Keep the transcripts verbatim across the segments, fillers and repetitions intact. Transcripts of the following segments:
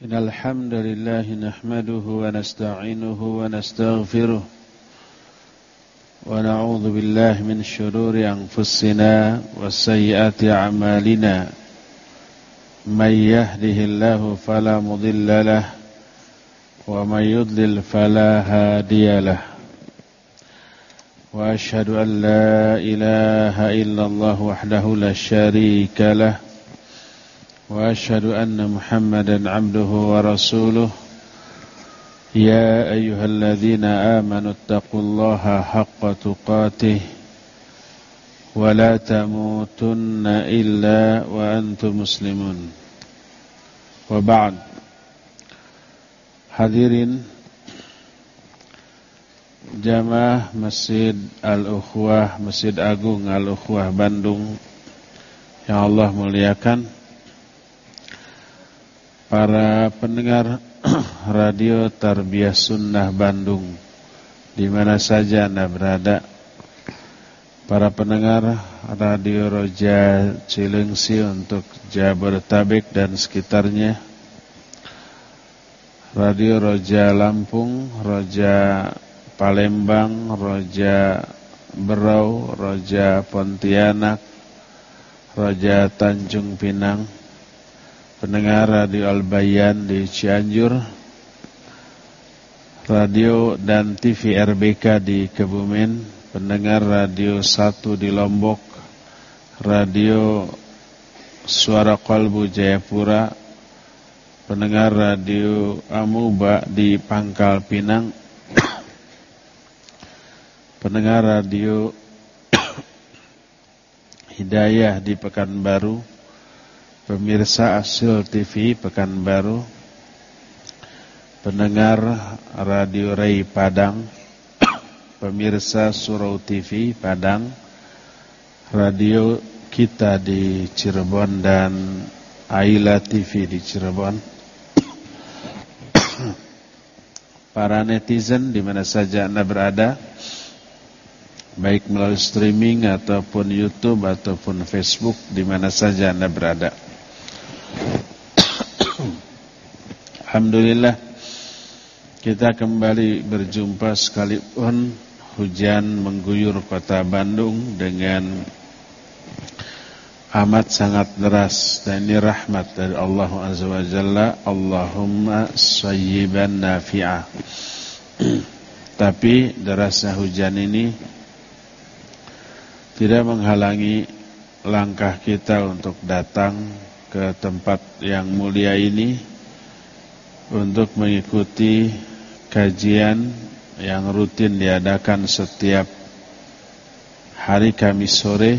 إن الحمد لله نحمده ونستعينه ونستغفره ونعوذ بالله من شرور أنفسنا وسيئات أعمالنا من يهده الله فلا مضل له ومن يضلل فلا هادي له وأشهد أن لا إله إلا الله وحده لا شريك له وأشهد أن محمدا عبده ورسوله يا أيها الذين آمنوا اتقوا الله حق تقاته ولا تموتن إلا وأنتم مسلمون وبعد. Hadirin jamaah Masjid Al-Ukhwah, Masjid Agung Al-Ukhwah Bandung yang Allah muliakan, para pendengar Radio Tarbiyah Sunnah Bandung di mana saja Anda berada, para pendengar Radio Roja Cilengsi untuk Jabodetabek dan sekitarnya, Radio Roja Lampung, Roja Palembang, Roja Berau, Roja Pontianak, Roja Tanjung Pinang, pendengar Radio Al-Bayan di Cianjur, radio dan T V R B K di Kebumen, pendengar Radio satu di Lombok, Radio Suara Qalbu Jayapura, pendengar Radio Amuba di Pangkal Pinang, pendengar Radio Hidayah di Pekanbaru, pemirsa Asil T V Pekanbaru, pendengar Radio Ray Padang, pemirsa Surau T V Padang, radio kita di Cirebon dan Aila T V di Cirebon, para netizen di mana saja Anda berada, baik melalui streaming ataupun YouTube ataupun Facebook, di mana saja Anda berada. Alhamdulillah, kita kembali berjumpa sekalipun hujan mengguyur kota Bandung dengan amat sangat deras, dan ini rahmat dari Allah Azza wa Jalla. Allahumma sayyiban nafi'ah. Tapi derasnya hujan ini tidak menghalangi langkah kita untuk datang ke tempat yang mulia ini untuk mengikuti kajian yang rutin diadakan setiap hari Kamis sore,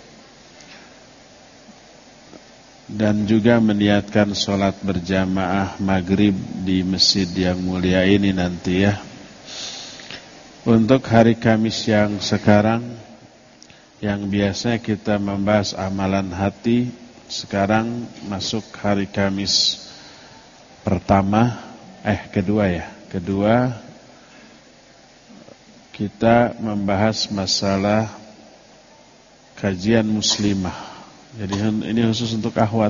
dan juga meniatkan sholat berjamaah maghrib di masjid yang mulia ini nanti ya. Untuk hari Kamis yang sekarang, yang biasa kita membahas amalan hati, sekarang masuk hari Kamis pertama, eh kedua ya, kedua kita membahas masalah kajian muslimah. Jadi ini khusus untuk akhwat,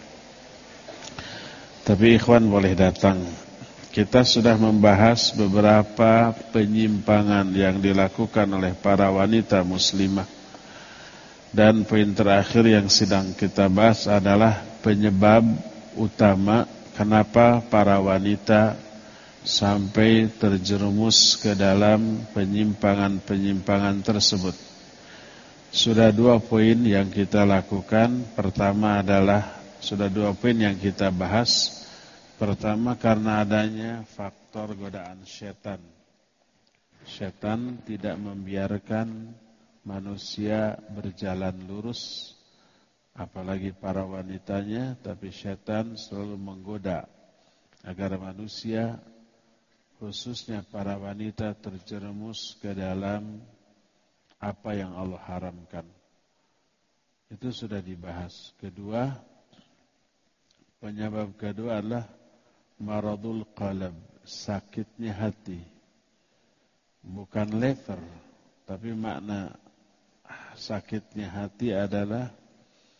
tapi ikhwan boleh datang. Kita sudah membahas beberapa penyimpangan yang dilakukan oleh para wanita muslimah, dan poin terakhir yang sedang kita bahas adalah penyebab utama kenapa para wanita sampai terjerumus ke dalam penyimpangan-penyimpangan tersebut. Sudah dua poin yang kita lakukan. Pertama adalah, sudah dua poin yang kita bahas. Pertama, karena adanya faktor godaan setan. Setan tidak membiarkan manusia berjalan lurus, apalagi para wanitanya, tapi setan selalu menggoda agar manusia, khususnya para wanita, terjerumus ke dalam apa yang Allah haramkan. Itu sudah dibahas. Kedua, penyebab kedua adalah maradul qalb, sakitnya hati. Bukan lever, tapi makna sakitnya hati adalah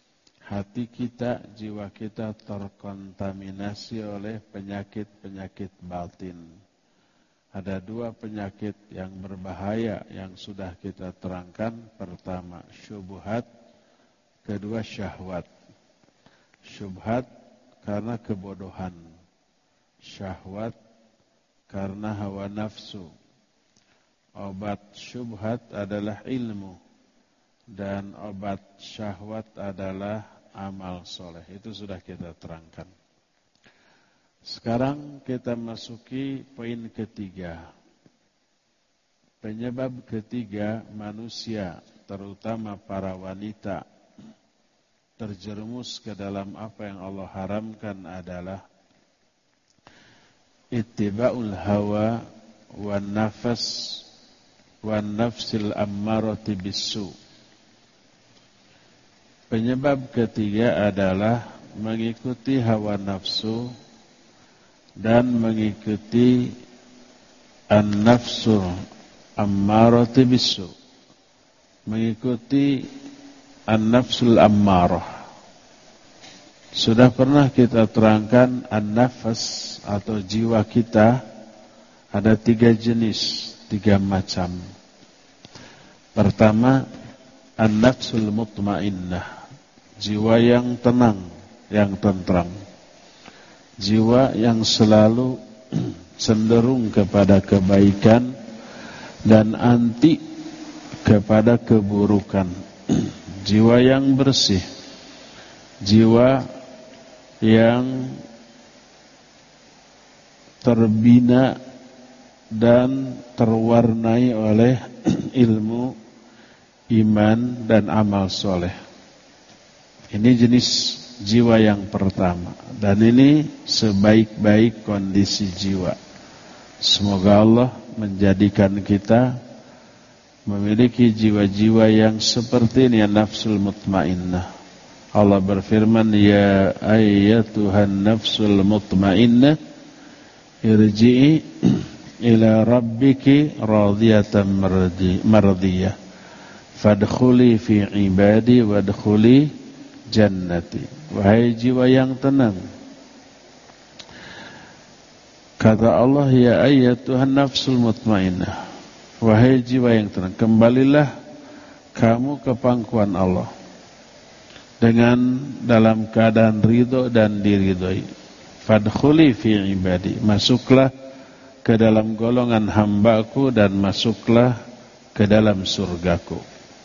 hati kita, jiwa kita terkontaminasi oleh penyakit-penyakit batin. Ada dua penyakit yang berbahaya yang sudah kita terangkan. Pertama, syubhat. Kedua, syahwat. Syubhat karena kebodohan. Syahwat karena hawa nafsu. Obat syubhat adalah ilmu. Dan obat syahwat adalah amal soleh. Itu sudah kita terangkan. Sekarang kita masuki poin ketiga. Penyebab ketiga manusia, terutama para wanita, terjerumus ke dalam apa yang Allah haramkan adalah ittiba'ul hawa wan nafas wan nafsil ammarati bisu. Penyebab ketiga adalah mengikuti hawa nafsu dan mengikuti an-nafsul ammarati bisu. Mengikuti an-nafsul ammarah. Sudah pernah kita terangkan an-nafas atau jiwa kita ada tiga jenis, tiga macam. Pertama, an-nafsul mutmainnah, jiwa yang tenang, yang tentram. Jiwa yang selalu cenderung kepada kebaikan dan anti kepada keburukan. Jiwa yang bersih, jiwa yang terbina dan terwarnai oleh ilmu, iman dan amal soleh. Ini jenis jiwa yang pertama, dan ini sebaik-baik kondisi jiwa. Semoga Allah menjadikan kita memiliki jiwa-jiwa yang seperti ini, nafsul mutmainnah. Allah berfirman, ya ayyatuhan nafsul mutmainnah irji'i ila rabbiki radiyatan mardiyah fadkhuli fi ibadi wadkhuli jannati. Wahai jiwa yang tenang, kata Allah, ya ayyatuhan nafsul mutmainnah, wahai jiwa yang tenang, kembalilah kamu ke pangkuan Allah dengan dalam keadaan ridho dan diridhoi. Fadkhuli fi ibadi, masuklah ke dalam golongan hambaku dan masuklah ke dalam surgaku.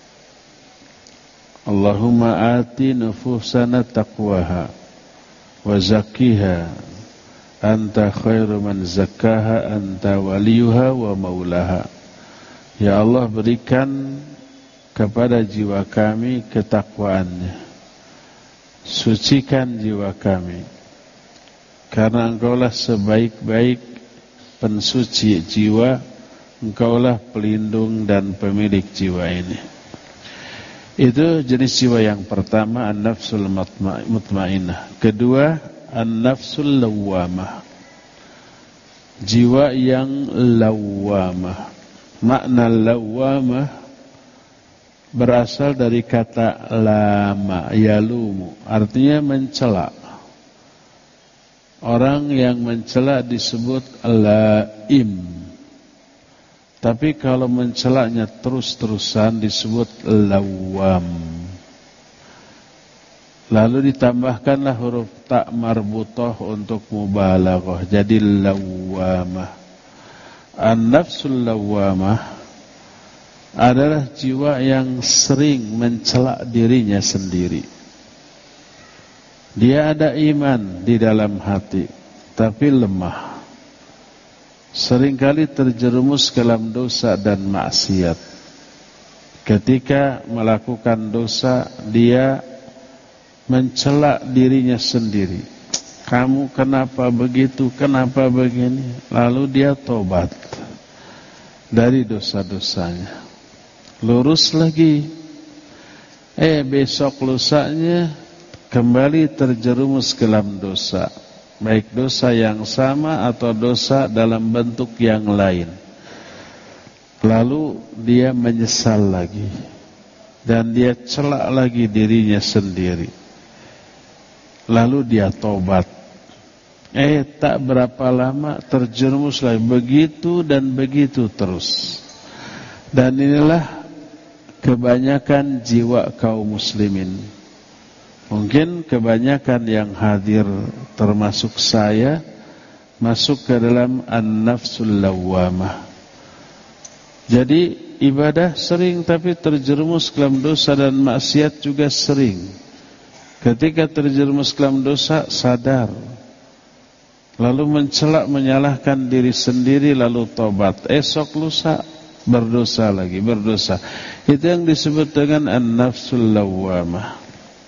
Allahumma ati nufusana taqwaha wa zakkiha anta khairu man zakkaha anta waliyuha wa maulaha. Ya Allah, berikan kepada jiwa kami ketakwaannya, sucikan jiwa kami, karena Engkaulah sebaik-baik pensuci jiwa, Engkaulah pelindung dan pemilik jiwa ini. Itu jenis jiwa yang pertama, an-nafsul mutmainnah. Kedua, an-nafsul lawwamah, jiwa yang lawwamah. Makna lawwamah berasal dari kata lama, yalumu, artinya mencela. Orang yang mencela disebut laim. Tapi kalau mencelanya terus-terusan disebut lawam. Lalu ditambahkanlah huruf ta marbutah untuk mubalaghah, jadi lawamah. An-nafsul lawamah adalah jiwa yang sering mencela dirinya sendiri. Dia ada iman di dalam hati, tapi lemah. Seringkali terjerumus ke dalam dosa dan maksiat. Ketika melakukan dosa, dia mencela dirinya sendiri. Kamu kenapa begitu, kenapa begini? Lalu dia tobat dari dosa-dosanya, lurus lagi. Eh besok lusanya kembali terjerumus ke dalam dosa, baik dosa yang sama atau dosa dalam bentuk yang lain. Lalu dia menyesal lagi dan dia celak lagi dirinya sendiri. lalu dia tobat. Eh tak berapa lama terjerumus lagi, begitu dan begitu terus. Dan inilah kebanyakan jiwa kaum muslimin. Mungkin kebanyakan yang hadir termasuk saya masuk ke dalam an-nafsul lawwamah. Jadi ibadah sering tapi terjerumus ke dalam dosa dan maksiat juga sering. Ketika terjerumus ke dalam dosa sadar, lalu mencela menyalahkan diri sendiri lalu tobat. Esok lusa berdosa lagi, berdosa. Itu yang disebut dengan an-nafsul lawwamah.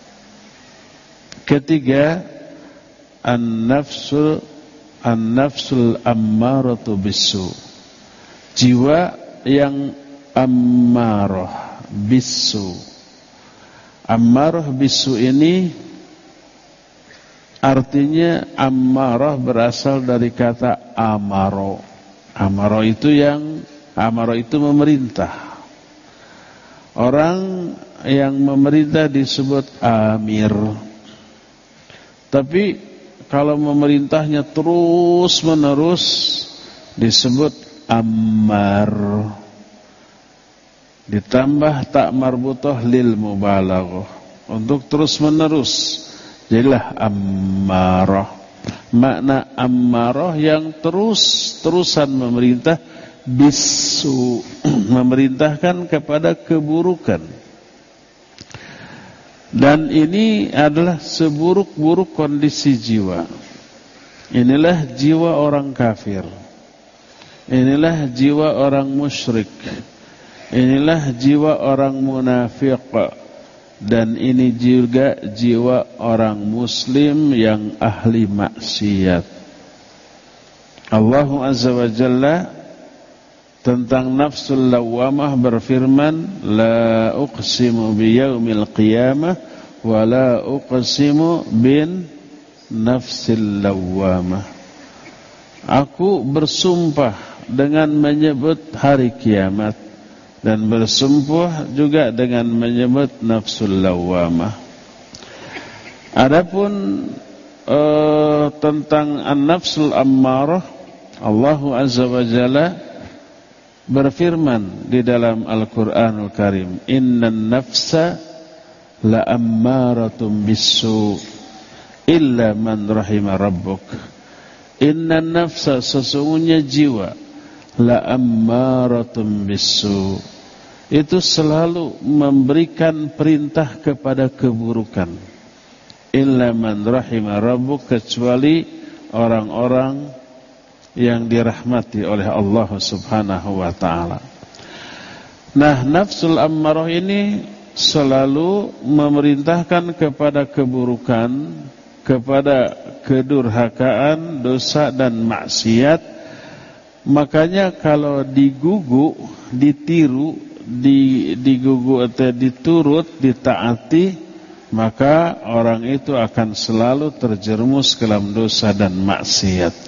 Ketiga, an-nafsul an-nafsul ammaratu bisu. Jiwa yang ammarah bisu. Ammarah bisu ini artinya ammarah berasal dari kata amaro. Amaro itu yang amaro itu memerintah. Orang yang memerintah disebut amir. Tapi kalau memerintahnya terus menerus disebut ammar. Ditambah tak marbutoh lil mubalaghah, untuk terus menerus. Jadilah ammarah. Makna ammarah yang terus-terusan memerintah, bisu, memerintahkan kepada keburukan. Dan ini adalah seburuk-buruk kondisi jiwa. Inilah jiwa orang kafir. Inilah jiwa orang musyrik. Inilah jiwa orang munafik. Dan ini juga jiwa orang muslim yang ahli maksiat. Allah Azza wa Jalla tentang nafsul lawwamah berfirman, la uqsimu biyaumil qiyamah wa la uqsimu bin nafsil lawwamah. Aku bersumpah dengan menyebut hari kiamat dan bersumpah juga dengan menyebut nafsul lawwamah. Adapun uh, tentang an-nafsul ammarah, Allah Azza wa Jalla berfirman di dalam Al-Quranul Karim, innan nafsa la ammaratum bisu illa man rahima rabbuk. Innan nafsa, sesungguhnya jiwa, la ammaratum bisu, itu selalu memberikan perintah kepada keburukan. Illa man rahima rabbuk, kecuali orang-orang yang dirahmati oleh Allah Subhanahu wa ta'ala. Nah, nafsul ammarah ini selalu memerintahkan kepada keburukan, kepada kedurhakaan, dosa dan maksiat. Makanya kalau digugu, ditiru, di, digugu atau diturut, ditaati, maka orang itu akan selalu terjerumus ke dalam dosa dan maksiat.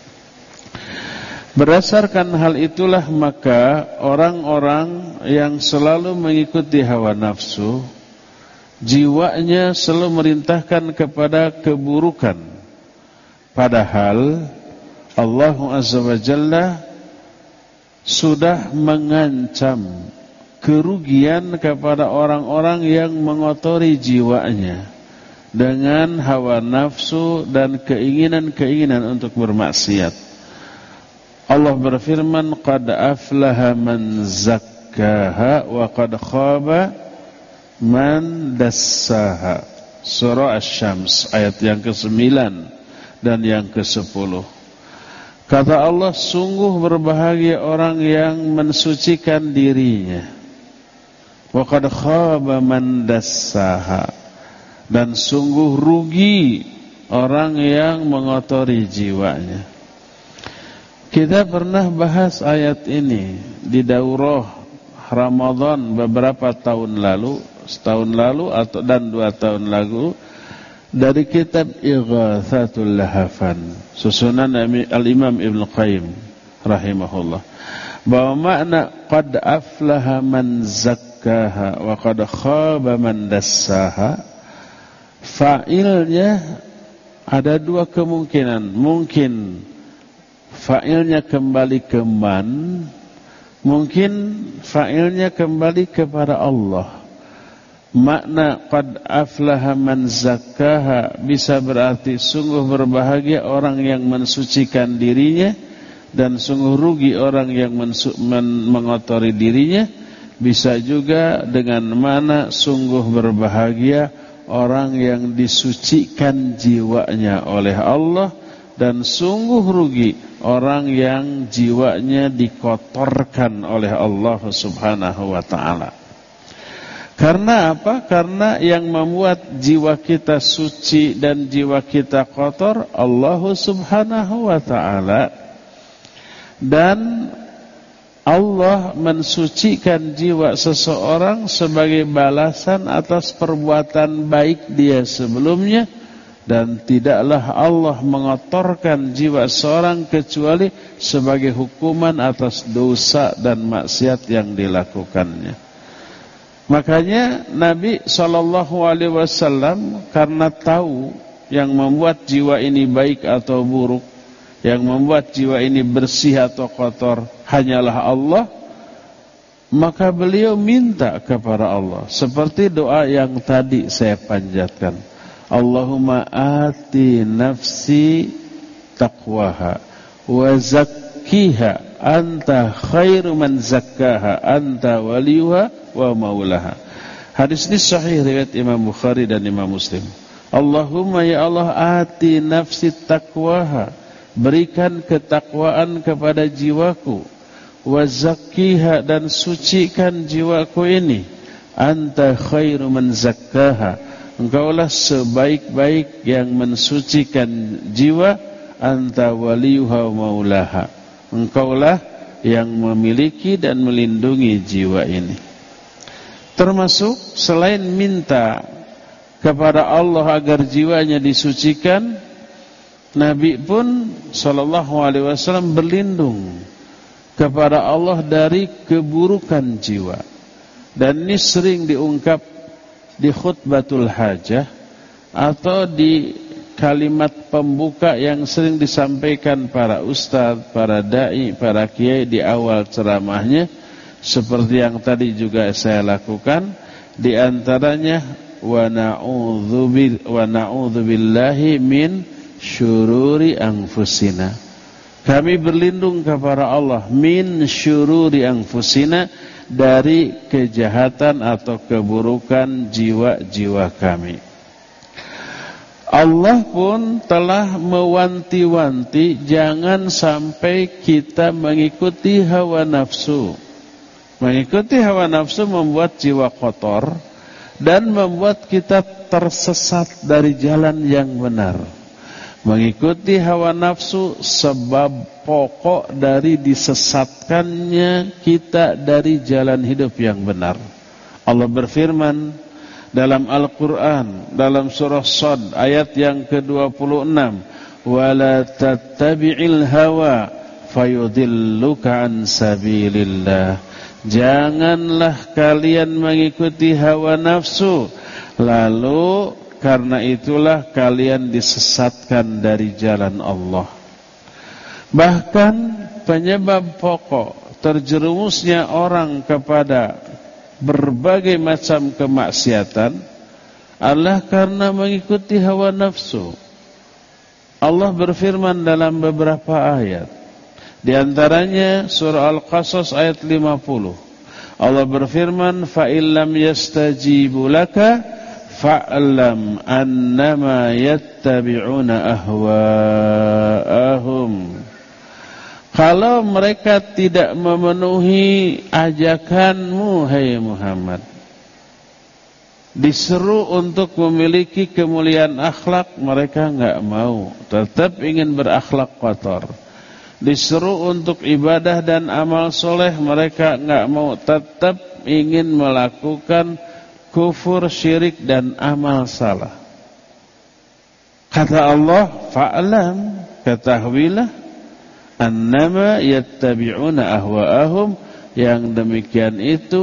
Berdasarkan hal itulah maka orang-orang yang selalu mengikuti hawa nafsu, jiwanya selalu merintahkan kepada keburukan. Padahal Allah Azza wa Jalla sudah mengancam kerugian kepada orang-orang yang mengotori jiwanya dengan hawa nafsu dan keinginan-keinginan untuk bermaksiat. Allah berfirman, qad aflaha man zakkaha wa qad khaba man dassaha. Surah Asy-Syams ayat yang kesembilan dan yang kesepuluh. Kata Allah, sungguh berbahagia orang yang mensucikan dirinya. Wa qad khaba man dassaha, dan sungguh rugi orang yang mengotori jiwanya. Kita pernah bahas ayat ini di daurah Ramadan beberapa tahun lalu, setahun lalu atau dan dua tahun lalu, dari kitab Ighatsatul Lahafan, susunan Al-Imam Ibnu Qayyim rahimahullah, bahwa makna qad aflaha man zakkaha wa qad khaba man dassaha fa'ilnya ada dua kemungkinan. Mungkin fa'ilnya kembali ke man, mungkin fa'ilnya kembali kepada Allah. Makna qad aflaha man zakkaha bisa berarti sungguh berbahagia orang yang mensucikan dirinya, dan sungguh rugi orang yang mensu- men- mengotori dirinya. Bisa juga dengan mana sungguh berbahagia orang yang disucikan jiwanya oleh Allah, dan sungguh rugi orang yang jiwanya dikotorkan oleh Allah Subhanahu wa ta'ala. Karena apa? Karena yang membuat jiwa kita suci dan jiwa kita kotor Allah Subhanahu wa ta'ala. Dan Allah mensucikan jiwa seseorang sebagai balasan atas perbuatan baik dia sebelumnya. Dan tidaklah Allah mengotorkan jiwa seorang kecuali sebagai hukuman atas dosa dan maksiat yang dilakukannya. Makanya Nabi shallallahu alaihi wasallam karena tahu yang membuat jiwa ini baik atau buruk, yang membuat jiwa ini bersih atau kotor hanyalah Allah, maka beliau minta kepada Allah seperti doa yang tadi saya panjatkan. Allahumma ati nafsi taqwaha wa zakkiha anta khairu man zakkaha anta waliyuha wa maulaha. Hadis ini sahih riwayat Imam Bukhari dan Imam Muslim. Allahumma ya Allah ati nafsi taqwaha, berikan ketakwaan kepada jiwaku, wa zakkiha, dan sucikan jiwaku ini, anta khairu man zakkaha, engkaulah sebaik-baik yang mensucikan jiwa, anta waliyuha wa maulaha, engkaulah yang memiliki dan melindungi jiwa ini. Termasuk selain minta kepada Allah agar jiwanya disucikan, Nabi pun sallallahu alaihi wasallam berlindung kepada Allah dari keburukan jiwa. Dan ini sering diungkap di khutbatul hajah atau di kalimat pembuka yang sering disampaikan para ustaz, para dai, para kiai di awal ceramahnya. Seperti yang tadi juga saya lakukan, di antaranya wa na'udzu billahi min syururi anfusina. Kami berlindung kepada Allah min syururi anfusina, dari kejahatan atau keburukan jiwa-jiwa kami. Allah pun telah mewanti-wanti jangan sampai kita mengikuti hawa nafsu. Mengikuti hawa nafsu membuat jiwa kotor dan membuat kita tersesat dari jalan yang benar. Mengikuti hawa nafsu sebab pokok dari disesatkannya kita dari jalan hidup yang benar. Allah berfirman dalam Al-Quran, dalam surah Shad ayat yang ke dua puluh enam, وَلَا تَتَّبِعِ الْهَوَى فَيُضِلُّكَ عَنْ سَبِيلِ اللَّهِ. Janganlah kalian mengikuti hawa nafsu, lalu karena itulah kalian disesatkan dari jalan Allah. Bahkan penyebab pokok terjerumusnya orang kepada berbagai macam kemaksiatan adalah karena mengikuti hawa nafsu. Allah berfirman dalam beberapa ayat, di antaranya surah Al-Qasas ayat lima puluh. Allah berfirman, fa illam yastajibu laka fa'lam annama yattabi'una ahwa'ahum. Kalau mereka tidak memenuhi ajakanmu, hai Muhammad, diseru untuk memiliki kemuliaan akhlak, mereka enggak mau, tetap ingin berakhlak kotor. Disuruh untuk ibadah dan amal soleh, mereka enggak mau, tetap ingin melakukan kufur, syirik dan amal salah. Kata Allah, fa'lam, ketahuilah, annama yattabi'una ahwa'ahum, yang demikian itu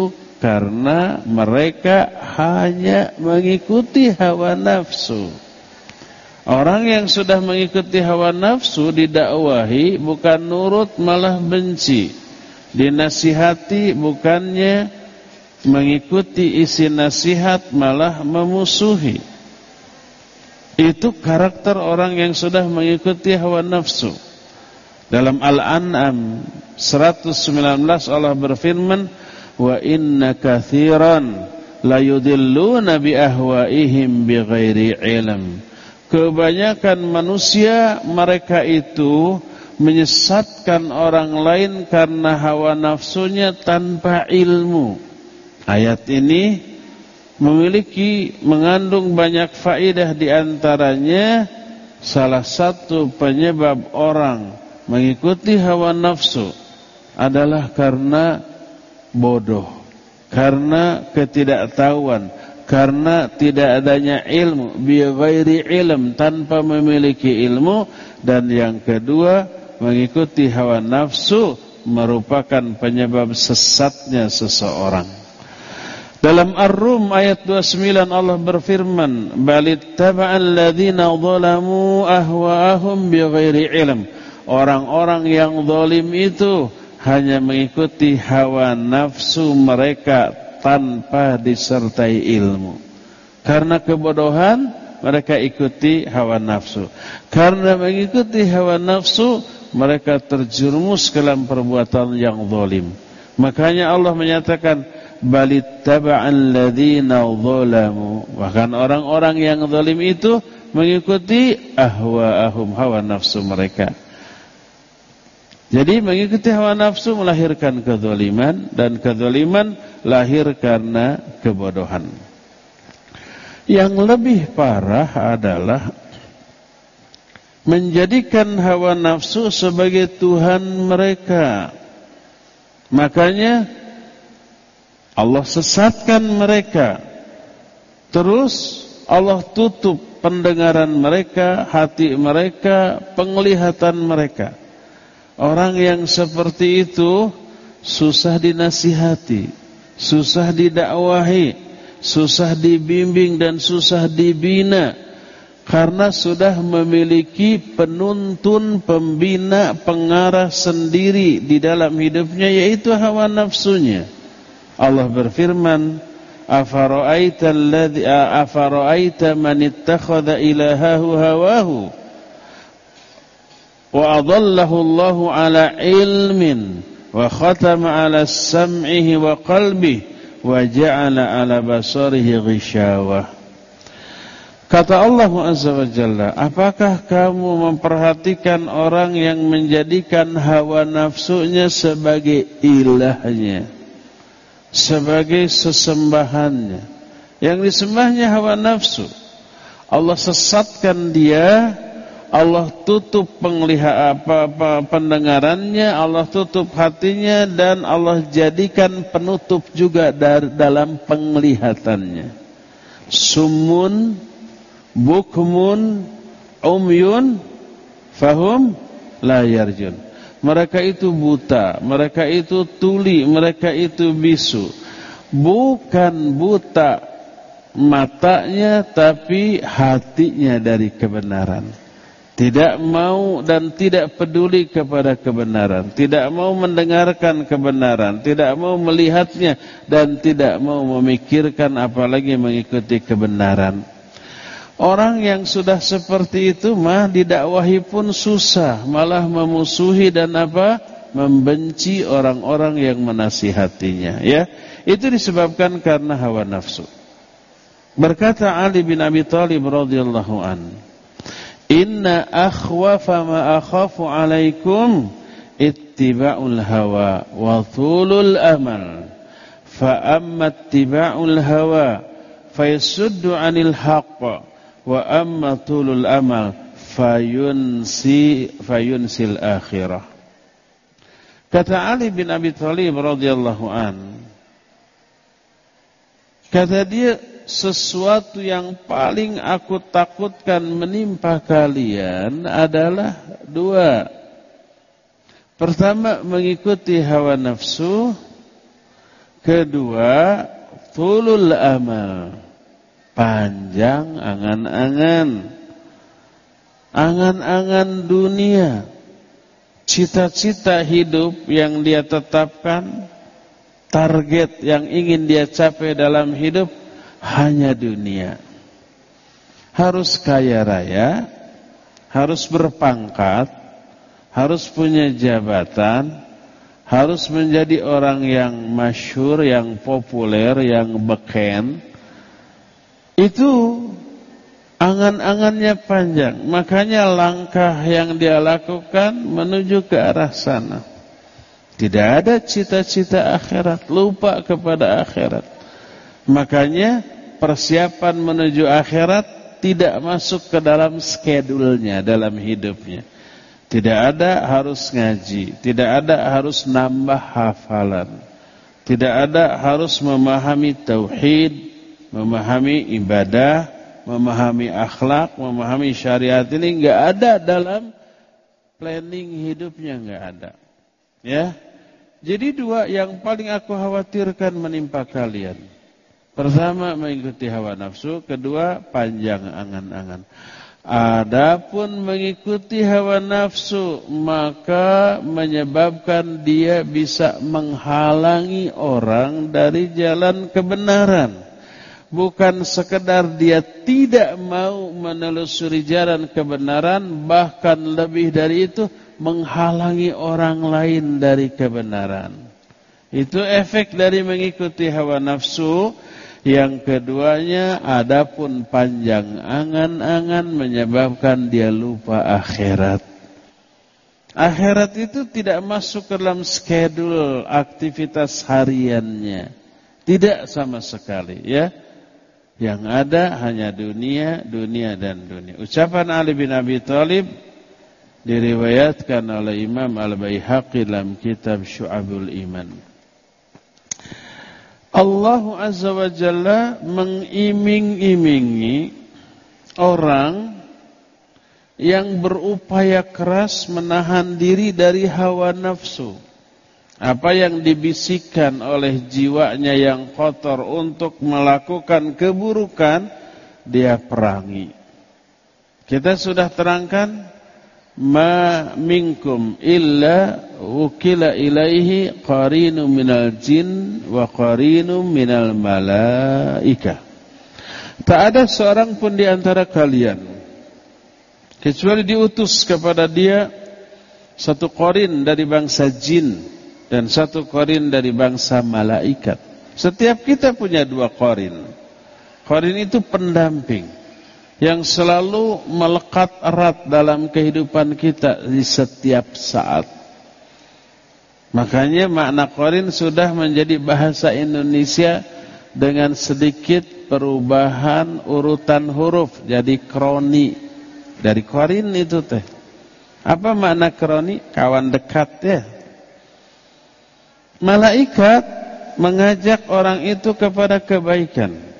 karena mereka hanya mengikuti hawa nafsu. Orang yang sudah mengikuti hawa nafsu didakwahi bukan nurut malah benci, dinasihati bukannya mengikuti isi nasihat malah memusuhi. Itu karakter orang yang sudah mengikuti hawa nafsu. Dalam Al-An'am seratus sembilan belas Allah berfirman, wa inna katsiran la yudilluna bi ahwaihim bighairi ilm. Kebanyakan manusia mereka itu menyesatkan orang lain karena hawa nafsunya tanpa ilmu. Ayat ini memiliki mengandung banyak faedah, di antaranya salah satu penyebab orang mengikuti hawa nafsu adalah karena bodoh, karena ketidaktahuan, karena tidak adanya ilmu, bi ghairi ilm, tanpa memiliki ilmu. Dan yang kedua, mengikuti hawa nafsu merupakan penyebab sesatnya seseorang. Dalam Ar-Rum ayat dua puluh sembilan Allah berfirman, balittaba'al ladzina zalamu ahwa'ahum bighairi ilm. Orang-orang yang zalim itu hanya mengikuti hawa nafsu mereka tanpa disertai ilmu. Karena kebodohan mereka ikuti hawa nafsu. Karena mengikuti hawa nafsu mereka terjerumus ke dalam perbuatan yang zalim. Makanya Allah menyatakan balittaba'al ladzina zalamu. Bahkan orang-orang yang zalim itu mengikuti ahwa'ahum, hawa nafsu mereka. Jadi mengikuti hawa nafsu melahirkan kezaliman, dan kezaliman lahir karena kebodohan. Yang lebih parah adalah menjadikan hawa nafsu sebagai Tuhan mereka. Makanya Allah sesatkan mereka. Terus Allah tutup pendengaran mereka, hati mereka, penglihatan mereka. Orang yang seperti itu susah dinasihati, susah didakwahi, susah dibimbing dan susah dibina, karena sudah memiliki penuntun, pembina, pengarah sendiri di dalam hidupnya, yaitu hawa nafsunya. Allah berfirman, afara'aita alladhi afara'aita man ittakhadha ilahahu hawahu wa adallahu Allahu ala ilmin wa khatama ala sam'ihi wa qalbihi wa ja'ala ala basarihi ghishawah. Kata Allah Azza wa Jalla, apakah kamu memperhatikan orang yang menjadikan hawa nafsunya sebagai ilahnya, sebagai sesembahannya? Yang disembahnya hawa nafsu. Allah sesatkan dia, Allah tutup penglihatan apa, apa, pendengarannya, Allah tutup hatinya, dan Allah jadikan penutup juga dari, dalam penglihatannya. Summun, bukmun, umyun, fahum la yarjun. Mereka itu buta, mereka itu tuli, mereka itu bisu. Bukan buta matanya, tapi hatinya dari kebenaran. Tidak mau dan tidak peduli kepada kebenaran, tidak mau mendengarkan kebenaran, tidak mau melihatnya, dan tidak mau memikirkan apalagi mengikuti kebenaran. Orang yang sudah seperti itu mah didakwahi pun susah, malah memusuhi dan apa? Membenci orang-orang yang menasihatinya, ya. Itu disebabkan karena hawa nafsu. Berkata Ali bin Abi Thalib radhiyallahu an, inna akhwafa ma akhafu alaikum ittiba'ul hawa wa thulul amal. Fa amma ittiba'ul hawa fayasuddu 'anil haqq wa amma thulul amal fayunsi fayunsil akhirah. Kata Ali bin Abi Thalib radhiyallahu an, kata dia, sesuatu yang paling aku takutkan menimpa kalian adalah dua. Pertama, mengikuti hawa nafsu. Kedua, tulul amal, panjang angan-angan, angan-angan dunia, cita-cita hidup yang dia tetapkan, target yang ingin dia capai dalam hidup hanya dunia. Harus kaya raya, harus berpangkat, harus punya jabatan, harus menjadi orang yang masyhur, yang populer, yang beken. Itu angan-angannya panjang. Makanya langkah yang dia lakukan menuju ke arah sana. Tidak ada cita-cita akhirat, lupa kepada akhirat. Makanya persiapan menuju akhirat tidak masuk ke dalam skedulnya dalam hidupnya. Tidak ada harus ngaji, tidak ada harus nambah hafalan, tidak ada harus memahami tauhid, memahami ibadah, memahami akhlak, memahami syariat. Ini enggak ada dalam planning hidupnya, enggak ada. Ya. Jadi dua yang paling aku khawatirkan menimpa kalian. Pertama, mengikuti hawa nafsu, kedua, panjang angan-angan. Adapun mengikuti hawa nafsu, maka menyebabkan dia bisa menghalangi orang dari jalan kebenaran. Bukan sekedar dia tidak mau menelusuri jalan kebenaran, bahkan lebih dari itu menghalangi orang lain dari kebenaran. Itu efek dari mengikuti hawa nafsu. Yang keduanya, adapun panjang angan-angan menyebabkan dia lupa akhirat. Akhirat itu tidak masuk ke dalam skedul aktivitas hariannya. Tidak sama sekali, ya. Yang ada hanya dunia, dunia dan dunia. Ucapan Ali bin Abi Thalib diriwayatkan oleh Imam Al-Baihaqi dalam kitab Syu'abul Iman. Allah Azza wa Jalla mengiming-imingi orang yang berupaya keras menahan diri dari hawa nafsu. Apa yang dibisikkan oleh jiwanya yang kotor untuk melakukan keburukan, dia perangi. Kita sudah terangkan, ma minkum illa wukila ilaihi qarinu minal jin wa qarinu minal malaika. Tak ada seorang pun di antara kalian kecuali diutus kepada dia satu qarin dari bangsa jin dan satu qarin dari bangsa malaikat. Setiap kita punya dua qarin. Qarin itu pendamping yang selalu melekat erat dalam kehidupan kita di setiap saat. Makanya makna qarin sudah menjadi bahasa Indonesia dengan sedikit perubahan urutan huruf jadi kroni. Dari qarin itu teh. Apa makna kroni? Kawan dekat ya. Malaikat mengajak orang itu kepada kebaikan.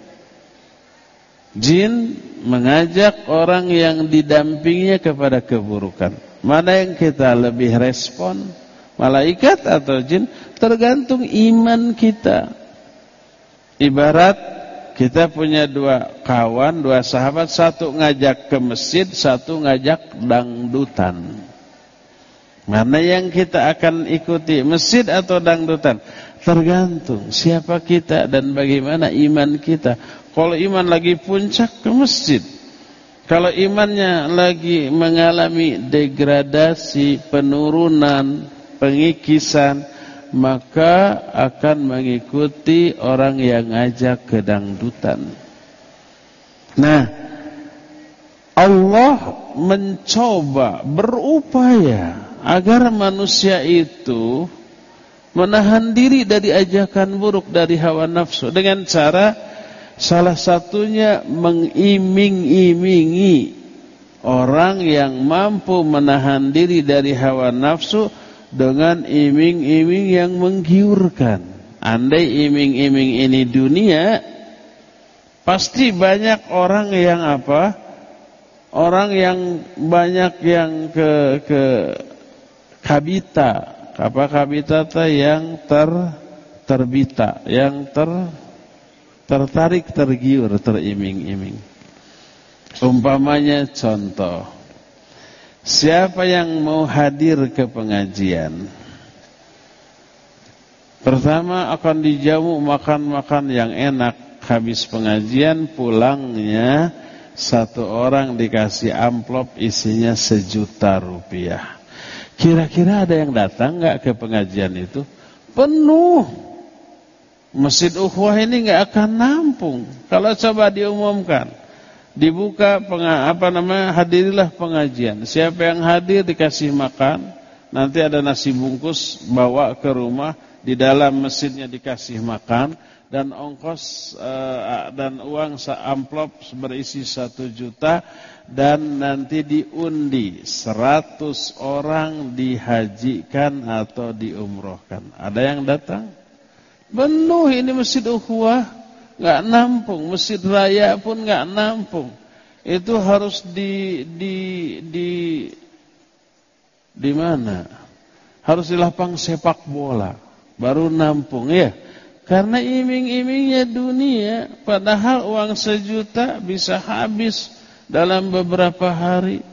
Jin mengajak orang yang didampinginya kepada keburukan. Mana yang kita lebih respon? Malaikat atau jin? Tergantung iman kita. Ibarat kita punya dua kawan, dua sahabat, satu ngajak ke masjid, satu ngajak dangdutan. Mana yang kita akan ikuti, masjid atau dangdutan? Tergantung siapa kita dan bagaimana iman kita. Kalau iman lagi puncak, ke masjid. Kalau imannya lagi mengalami degradasi, penurunan, pengikisan, maka akan mengikuti orang yang ngajak ke dangdutan. Nah, Allah mencoba, berupaya agar manusia itu menahan diri dari ajakan buruk, dari hawa nafsu, dengan cara salah satunya mengiming-imingi orang yang mampu menahan diri dari hawa nafsu dengan iming-iming yang menggiurkan. Andai iming-iming ini dunia, pasti banyak orang yang apa? Orang yang banyak yang ke ke kabita. Apa kabita teh yang ter terbita, yang ter tertarik, tergiur, teriming-iming. Umpamanya contoh, siapa yang mau hadir ke pengajian, pertama akan dijamu makan-makan yang enak. Habis pengajian pulangnya satu orang dikasih amplop isinya sejuta rupiah. Kira-kira ada yang datang gak ke pengajian itu? Penuh. Masjid Ukhuwah ini gak akan nampung kalau coba diumumkan. Dibuka penga, apa namanya, hadirilah pengajian. Siapa yang hadir dikasih makan. Nanti ada nasi bungkus bawa ke rumah. Di dalam masjidnya dikasih makan. Dan ongkos uh, dan uang amplop berisi satu juta. Dan nanti diundi seratus orang dihajikan atau diumrohkan. Ada yang datang? Penuh ini Masjid Ukhuwah, nggak nampung. Masjid Raya pun nggak nampung. Itu harus di di di di mana? Harus di lapang sepak bola baru nampung ya. Karena iming-imingnya dunia, padahal uang sejuta bisa habis dalam beberapa hari.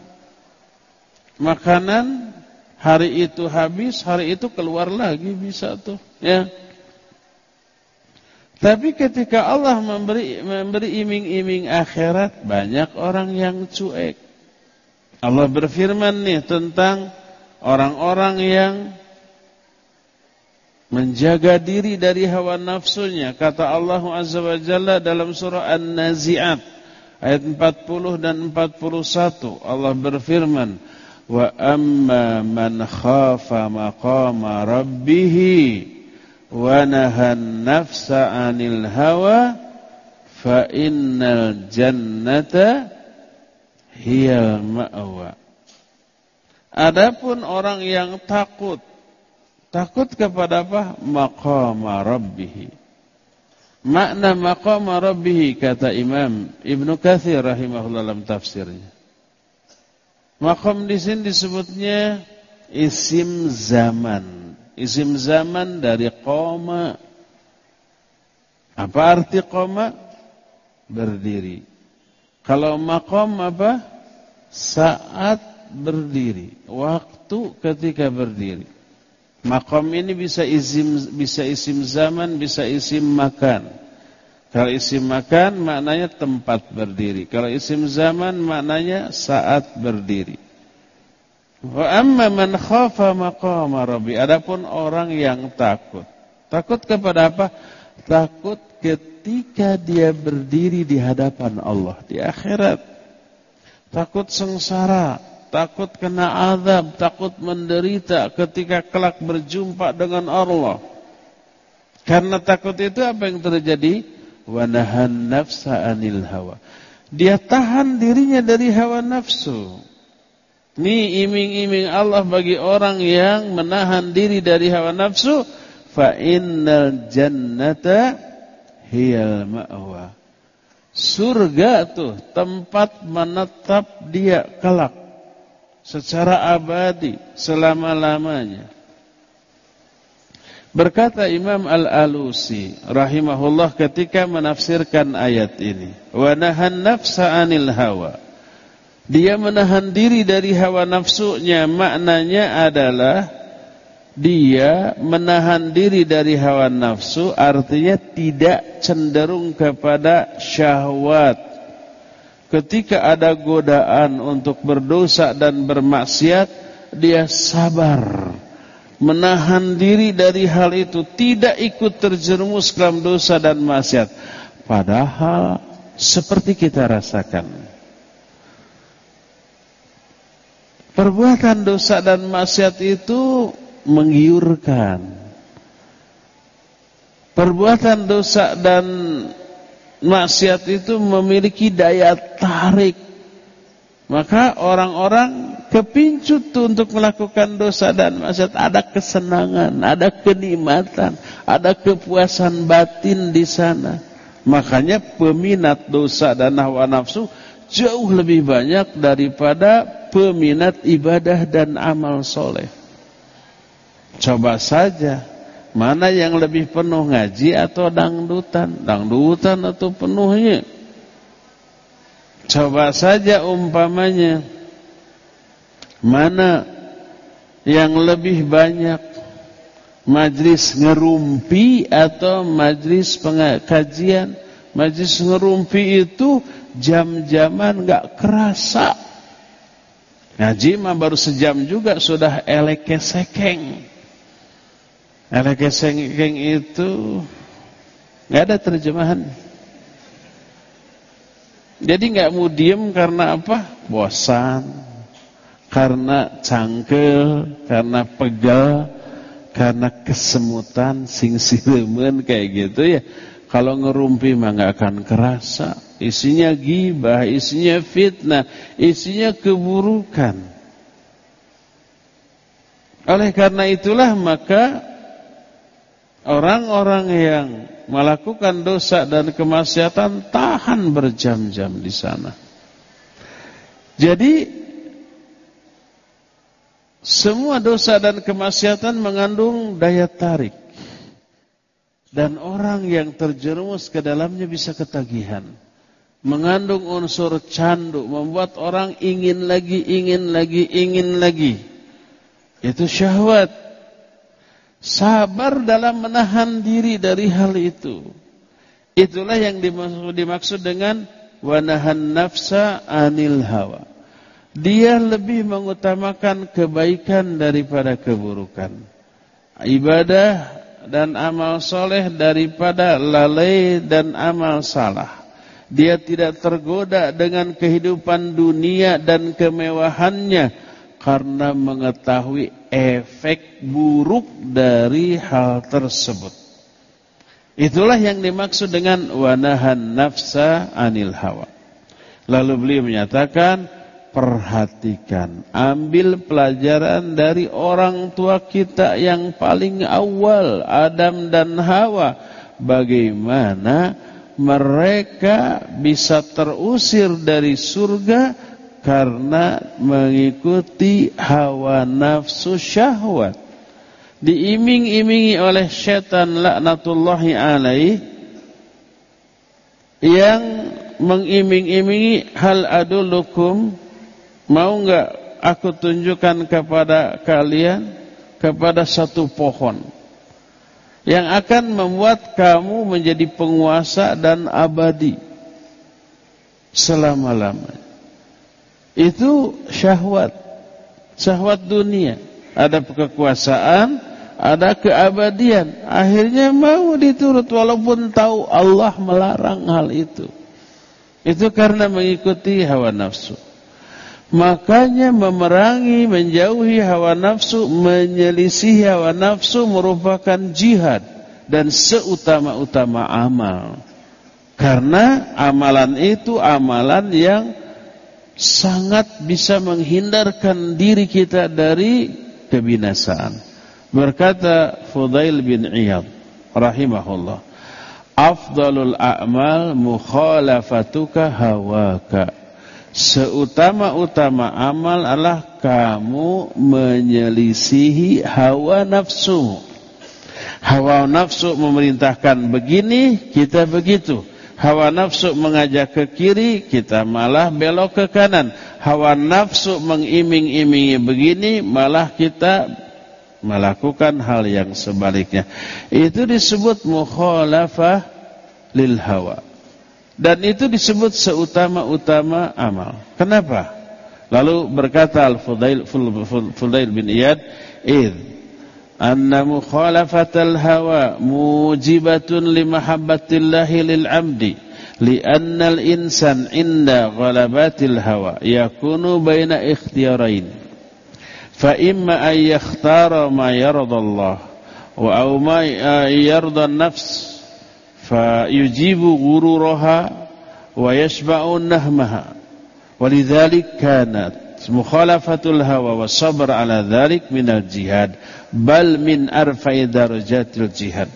Makanan hari itu habis, hari itu keluar lagi bisa tuh, ya. Tapi ketika Allah memberi memberi iming-iming akhirat, banyak orang yang cuek. Allah berfirman nih tentang orang-orang yang menjaga diri dari hawa nafsunya. Kata Allah Azza wa Jalla dalam surah An-Nazi'at ayat empat puluh dan empat puluh satu, Allah berfirman, wa amma man khafa maqama rabbih wa nahan nafsa 'anil hawa fa innal jannata hiyal ma'wa. Adapun orang yang takut, takut kepada apa? Maqama rabbih. Makna maqama rabbih kata Imam Ibnu Katsir rahimahullah dalam tafsirnya. Maqam di sini disebutnya isim zaman. Isim zaman dari qama. Apa arti qama? Berdiri. Kalau maqam apa? Saat berdiri, waktu ketika berdiri. Maqam ini bisa isim bisa isim zaman, bisa isim makan. Kalau isim makan maknanya tempat berdiri. Kalau isim zaman maknanya saat berdiri. Wa amma man khafa maqama rabbi. Adapun orang yang takut. Takut kepada apa? Takut ketika dia berdiri di hadapan Allah di akhirat. Takut sengsara. Takut kena azab, takut menderita ketika kelak berjumpa dengan Allah. Karena takut itu apa yang terjadi? Wa nahan nafsa 'anil hawa. Dia tahan dirinya dari hawa nafsu. Ini iming-iming Allah bagi orang yang menahan diri dari hawa nafsu. Fa innal jannata hiyal ma'wa. Surga tuh tempat menetap dia kelak secara abadi selama-lamanya. Berkata Imam Al-Alusi rahimahullah ketika menafsirkan ayat ini, wa nahan nafsa 'anil hawa. Dia menahan diri dari hawa nafsunya, maknanya adalah dia menahan diri dari hawa nafsu artinya tidak cenderung kepada syahwat. Ketika ada godaan untuk berdosa dan bermaksiat, dia sabar, menahan diri dari hal itu, tidak ikut terjerumus dalam dosa dan maksiat. Padahal seperti kita rasakan, perbuatan dosa dan maksiat itu menggiurkan. Perbuatan dosa dan maksiat itu memiliki daya tarik. Maka orang-orang kepincut tuh untuk melakukan dosa dan maksiat. Ada kesenangan, ada kenikmatan, ada kepuasan batin di sana. Makanya peminat dosa dan hawa nafsu jauh lebih banyak daripada peminat ibadah dan amal soleh. Coba saja Mana yang lebih penuh, ngaji atau dangdutan? Dangdutan atau penuhnya? Coba saja umpamanya, mana yang lebih banyak, majlis ngerumpi atau majlis pengajian? Majlis ngerumpi itu jam-jaman gak kerasa. Ngaji mah baru sejam juga sudah elekesekeng. Elekesekeng itu gak ada terjemahan. Jadi gak mau diem karena apa? Bosan, karena cangkel, karena pegal, karena kesemutan, sing silemen kayak gitu ya. Kalau ngerumpi mah gak akan kerasa. Isinya ghibah, isinya fitnah, isinya keburukan. Oleh karena itulah maka orang-orang yang melakukan dosa dan kemaksiatan tahan berjam-jam di sana. Jadi semua dosa dan kemaksiatan mengandung daya tarik. Dan orang yang terjerumus ke dalamnya bisa ketagihan. Mengandung unsur candu, membuat orang ingin lagi, ingin lagi, ingin lagi. Itu syahwat. Sabar dalam menahan diri dari hal itu. Itulah yang dimaksud, dimaksud dengan wanahan nafsa anil hawa. Dia lebih mengutamakan kebaikan daripada keburukan. Ibadah dan amal soleh daripada lalai dan amal salah. Dia tidak tergoda dengan kehidupan dunia dan kemewahannya karena mengetahui efek buruk dari hal tersebut. Itulah yang dimaksud dengan wanahan nafsa anil hawa. Lalu beliau menyatakan, perhatikan, ambil pelajaran dari orang tua kita yang paling awal, Adam dan Hawa. Bagaimana mereka bisa terusir dari surga karena mengikuti hawa nafsu syahwat. Diiming-imingi oleh syaitan laknatullahi alaih, yang mengiming-imingi, hal adullukum, mau enggak aku tunjukkan kepada kalian kepada satu pohon yang akan membuat kamu menjadi penguasa dan abadi selama-lamanya. Itu syahwat, syahwat dunia. Ada kekuasaan, ada keabadian. Akhirnya mau diturut walaupun tahu Allah melarang hal itu. Itu karena mengikuti hawa nafsu. Makanya memerangi, menjauhi hawa nafsu, menyelisihi hawa nafsu merupakan jihad dan seutama-utama amal. Karena amalan itu amalan yang sangat bisa menghindarkan diri kita dari kebinasaan. Berkata Fudail bin Iyad rahimahullah, afdalul a'mal mukhalafatuka hawaka. Seutama-utama amal adalah kamu menyelisihi hawa nafsu. Hawa nafsu memerintahkan begini, kita begitu. Hawa nafsu mengajak ke kiri, kita malah belok ke kanan. Hawa nafsu mengiming-imingi begini, malah kita melakukan hal yang sebaliknya. Itu disebut mukhalafah lil hawa. Dan itu disebut seutama-utama amal. Kenapa? Lalu berkata Al-Fudail Fudail bin Iyad, "Id anna mukhalafatal hawa mujibatun li mahabbatillahi lil 'abdi, li'anna al-insan 'inda ghalabatil hawa yakunu baina ikhtiyarain. Fa imma an yakhtara ma yarda Allah wa aw ma yarda an-nafs fa yujibu ghururaha wa yashba'u nahmaha. Walidhalik kanat mukhalafatul hawa wa sabr ala dhalik minal jihad, bal min arfa'i darajatil jihad."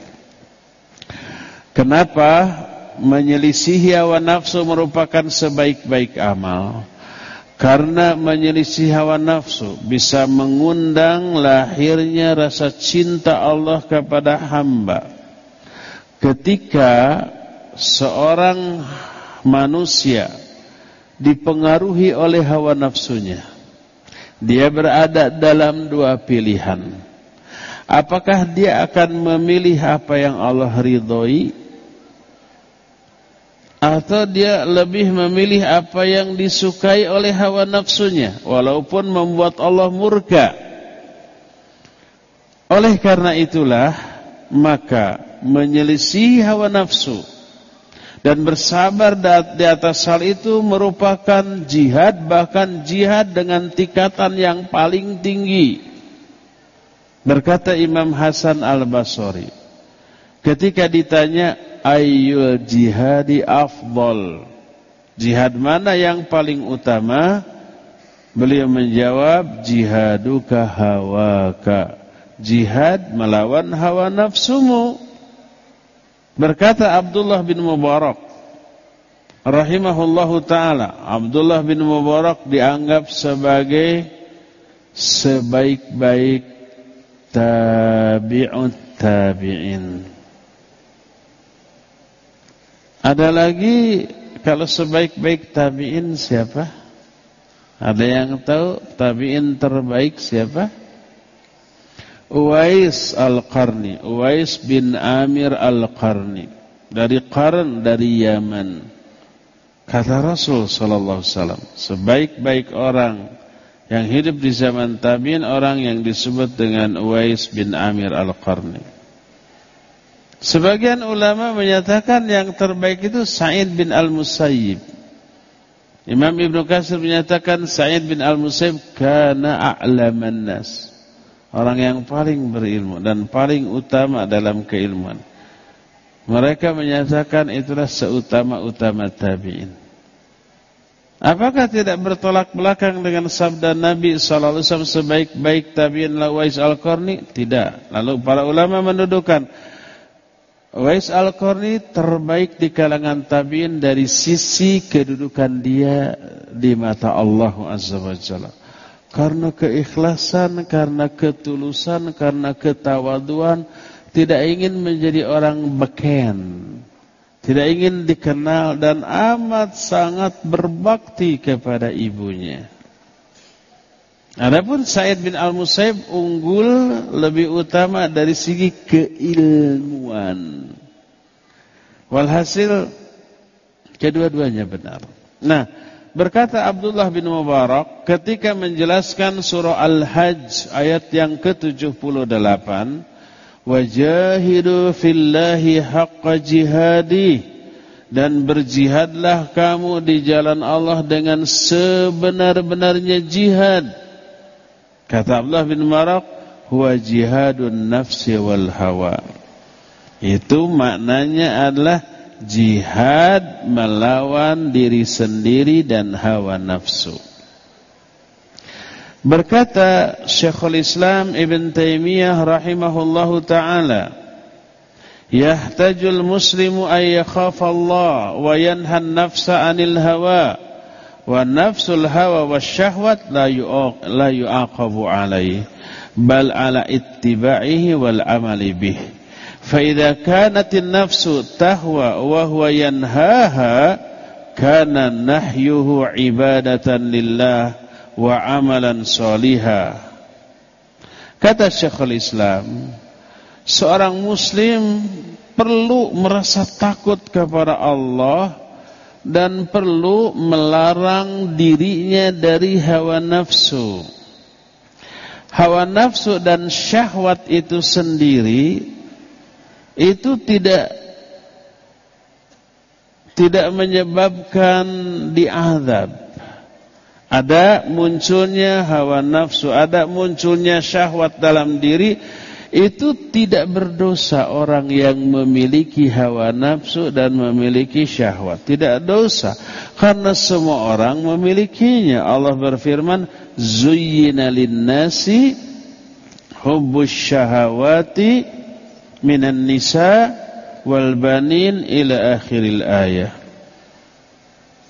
Kenapa menyelisihi hawa nafsu merupakan sebaik-baik amal? Karena menyelisih hawa nafsu bisa mengundang lahirnya rasa cinta Allah kepada hamba. Ketika seorang manusia dipengaruhi oleh hawa nafsunya, dia berada dalam dua pilihan. Apakah dia akan memilih apa yang Allah ridhoi, atau dia lebih memilih apa yang disukai oleh hawa nafsunya, walaupun membuat Allah murka. Oleh karena itulah, maka menyelisih hawa nafsu dan bersabar di atas hal itu merupakan jihad, bahkan jihad dengan tingkatan yang paling tinggi. Berkata Imam Hasan Al-Basri ketika ditanya, ayyul jihadi afdal, jihad mana yang paling utama? Beliau menjawab, jihaduka hawaka, jihad melawan hawa nafsumu. Berkata Abdullah bin Mubarak rahimahullahu ta'ala, Abdullah bin Mubarak dianggap sebagai sebaik-baik tabi'ut tabi'in. Ada lagi, kalau sebaik-baik tabi'in siapa? Ada yang tahu tabi'in terbaik siapa? Uwais Al-Qarni, Uwais bin Amir Al-Qarni, dari Qarn, dari Yaman. Kata Rasul sallallahu alaihi wasallam, sebaik-baik orang yang hidup di zaman tabi'in orang yang disebut dengan Uwais bin Amir Al-Qarni. Sebagian ulama menyatakan yang terbaik itu Sa'id bin Al-Musayyib. Imam Ibnu Katsir menyatakan Sa'id bin Al-Musayyib kana a'laman nas, orang yang paling berilmu dan paling utama dalam keilmuan. Mereka menyatakan itulah seutama-utama tabi'in. Apakah tidak bertolak belakang dengan sabda Nabi sallallahu alaihi wasallam sebaik-baik tabi'in la Uwais Al-Qarni? Tidak. Lalu para ulama mendudukan Uwais Al-Qarni terbaik di kalangan tabi'in dari sisi kedudukan dia di mata Allah Azza wa Jalla. Karena keikhlasan, karena ketulusan, karena ketawaduan, tidak ingin menjadi orang beken, tidak ingin dikenal, dan amat sangat berbakti kepada ibunya. Adapun Sa'id bin Al-Musayyib unggul, lebih utama dari segi keilmuan. Walhasil kedua-duanya benar. Nah, berkata Abdullah bin Mubarak ketika menjelaskan surah Al-Hajj ayat yang ke tujuh puluh delapan, wajahidu fillahi haqqa jihadi, dan berjihadlah kamu di jalan Allah dengan sebenar-benarnya jihad. Kata Abdullah bin Mubarak, huwa jihadun nafsi wal hawa. Itu maknanya adalah jihad melawan diri sendiri dan hawa nafsu. Berkata Syekhul Islam Ibn Taimiyah rahimahullahu ta'ala, yahtajul muslimu ay yakhafa Allah wa yanha an-nafsa 'anil hawa, wa nafsul hawa wasyahwat la la yu'aqabu 'alaihi bal 'ala ittiba'ihi wal 'amali bih. Fa idza kanat an-nafsu tahwa wa huwa yanhaha kana nahyuhu ibadatan lillah wa amalan sholiha. Kata Syekhul Islam, seorang muslim perlu merasa takut kepada Allah dan perlu melarang dirinya dari hawa nafsu. Hawa nafsu dan syahwat itu sendiri itu tidak tidak menyebabkan diazab. Ada munculnya hawa nafsu, ada munculnya syahwat dalam diri, itu tidak berdosa orang yang memiliki hawa nafsu dan memiliki syahwat. Tidak dosa, karena semua orang memilikinya. Allah berfirman, zuyyina lin-nasi hubbus syahawati minan nisa wal banin ila akhiril ayah.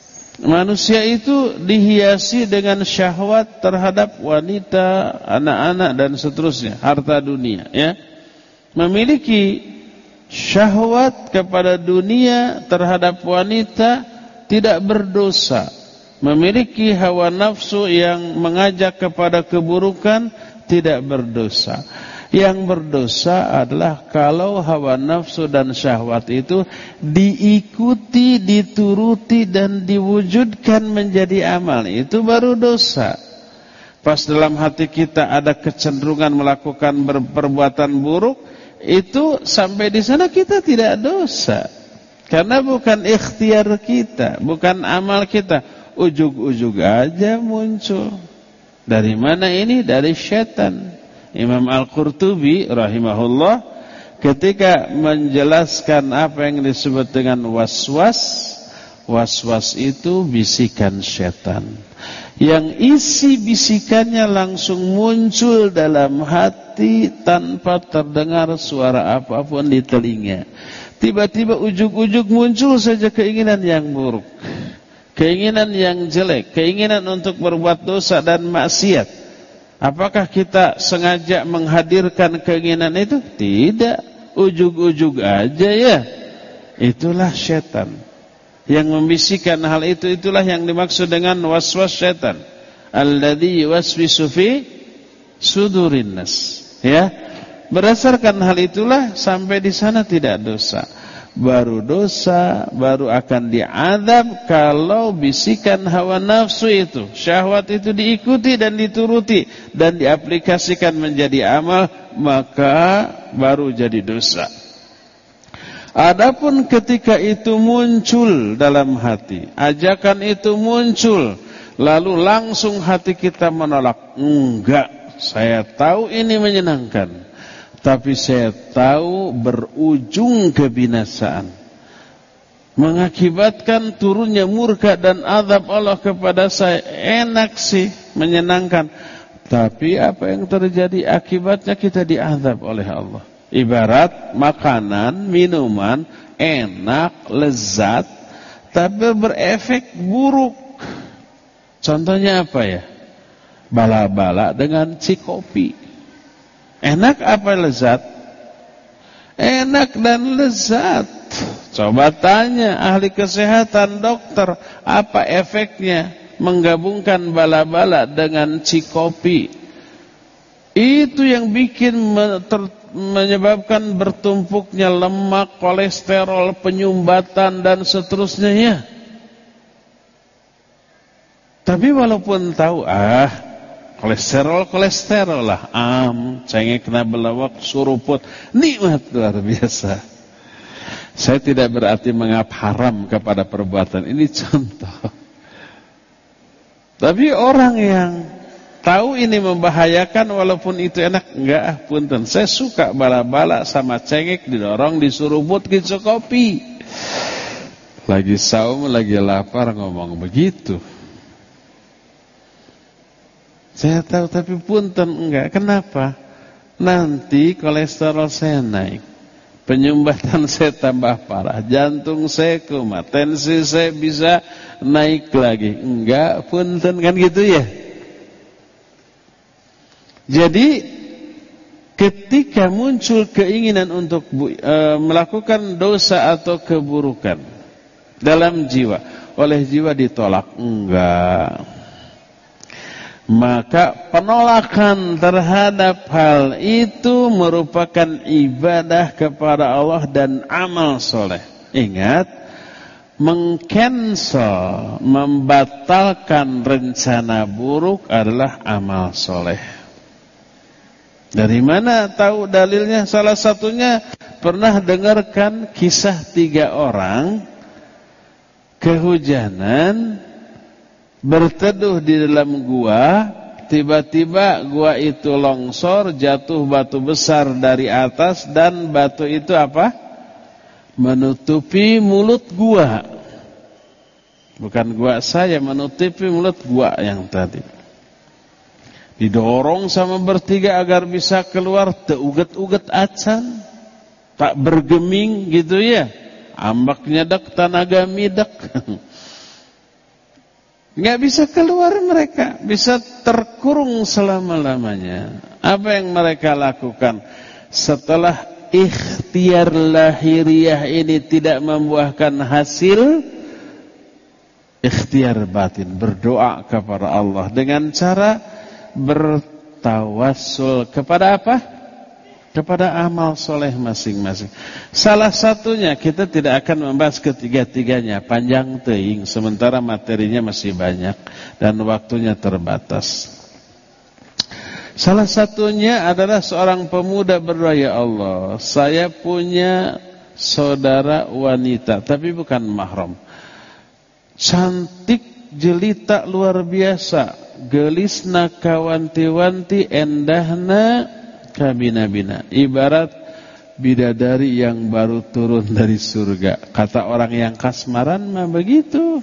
Manusia itu dihiasi dengan syahwat terhadap wanita, anak-anak dan seterusnya, harta dunia, ya. Memiliki syahwat kepada dunia terhadap wanita tidak berdosa. Memiliki hawa nafsu yang mengajak kepada keburukan tidak berdosa. Yang berdosa adalah kalau hawa nafsu dan syahwat itu diikuti, dituruti dan diwujudkan menjadi amal. Itu baru dosa. Pas dalam hati kita ada kecenderungan melakukan perbuatan buruk, itu sampai di sana kita tidak dosa. Karena bukan ikhtiar kita, bukan amal kita. Ujug-ujug aja muncul. Dari mana ini? Dari syaitan. Imam Al-Qurtubi rahimahullah ketika menjelaskan apa yang disebut dengan waswas, waswas itu bisikan syaitan yang isi bisikannya langsung muncul dalam hati tanpa terdengar suara apapun di telinga. Tiba-tiba ujug-ujug muncul saja keinginan yang buruk, keinginan yang jelek, keinginan untuk berbuat dosa dan maksiat. Apakah kita sengaja menghadirkan keinginan itu? Tidak, ujug-ujug aja ya. Itulah syaitan yang membisikkan hal itu. Itulah yang dimaksud dengan waswas syaitan, alladzi yuwaswisu fi sudurin nas. Ya, berdasarkan hal itulah sampai di sana tidak dosa. Baru dosa, baru akan diazab kalau bisikan hawa nafsu itu, syahwat itu diikuti dan dituruti dan diaplikasikan menjadi amal, maka baru jadi dosa. Adapun ketika itu muncul dalam hati, ajakan itu muncul, lalu langsung hati kita menolak. Enggak, saya tahu ini menyenangkan, tapi saya tahu berujung kebinasaan, mengakibatkan turunnya murka dan azab Allah kepada saya. Enak sih, menyenangkan, tapi apa yang terjadi akibatnya kita diazab oleh Allah. Ibarat makanan, minuman enak, lezat, tapi berefek buruk. Contohnya apa ya? Bala-bala dengan cikopi. Enak apa lezat? Enak dan lezat. Coba tanya ahli kesehatan, dokter, apa efeknya menggabungkan bala-bala dengan cikopi? Itu yang bikin menyebabkan bertumpuknya lemak, kolesterol, penyumbatan dan seterusnya ya. Tapi walaupun tahu, ah kolesterol, kolesterol lah, am, cengek, kena belawak, suruput, nikmat luar biasa. Saya tidak berarti mengap haram kepada perbuatan, ini contoh. Tapi orang yang tahu ini membahayakan walaupun itu enak, enggak ah punten, saya suka bala-bala sama cengek, didorong, disuruput, gitu kopi. Lagi saum, lagi lapar ngomong begitu. Saya tahu tapi punten enggak. Kenapa? Nanti kolesterol saya naik, penyumbatan saya tambah parah, jantung saya kumat, tensi saya bisa naik lagi. Enggak, punten, kan gitu ya. Jadi ketika muncul keinginan untuk e, melakukan dosa atau keburukan dalam jiwa, oleh jiwa ditolak, enggak, maka penolakan terhadap hal itu merupakan ibadah kepada Allah dan amal soleh. Ingat, mengcancel, membatalkan rencana buruk adalah amal soleh. Dari mana tahu dalilnya? Salah satunya pernah dengarkan kisah tiga orang kehujanan, berteduh di dalam gua, tiba-tiba gua itu longsor, jatuh batu besar dari atas, dan batu itu apa? Menutupi mulut gua. Bukan gua saya, menutupi mulut gua yang tadi. Didorong sama bertiga agar bisa keluar, teuget-uget acan, tak bergeming gitu ya. Ambaknya dek, tanaga midek. Nggak bisa keluar mereka, bisa terkurung selama-lamanya. Apa yang mereka lakukan setelah ikhtiar lahiriah ini tidak membuahkan hasil? Ikhtiar batin, berdoa kepada Allah dengan cara bertawassul kepada apa? Kepada amal soleh masing-masing. Salah satunya, kita tidak akan membahas ketiga-tiganya, panjang teing, sementara materinya masih banyak dan waktunya terbatas. Salah satunya adalah seorang pemuda berdoa, ya Allah, saya punya saudara wanita, tapi bukan mahram, cantik jelita luar biasa, gelisna kawanti-wanti, endahna kabina-bina, ibarat bidadari yang baru turun dari surga. Kata orang yang kasmaran mah begitu.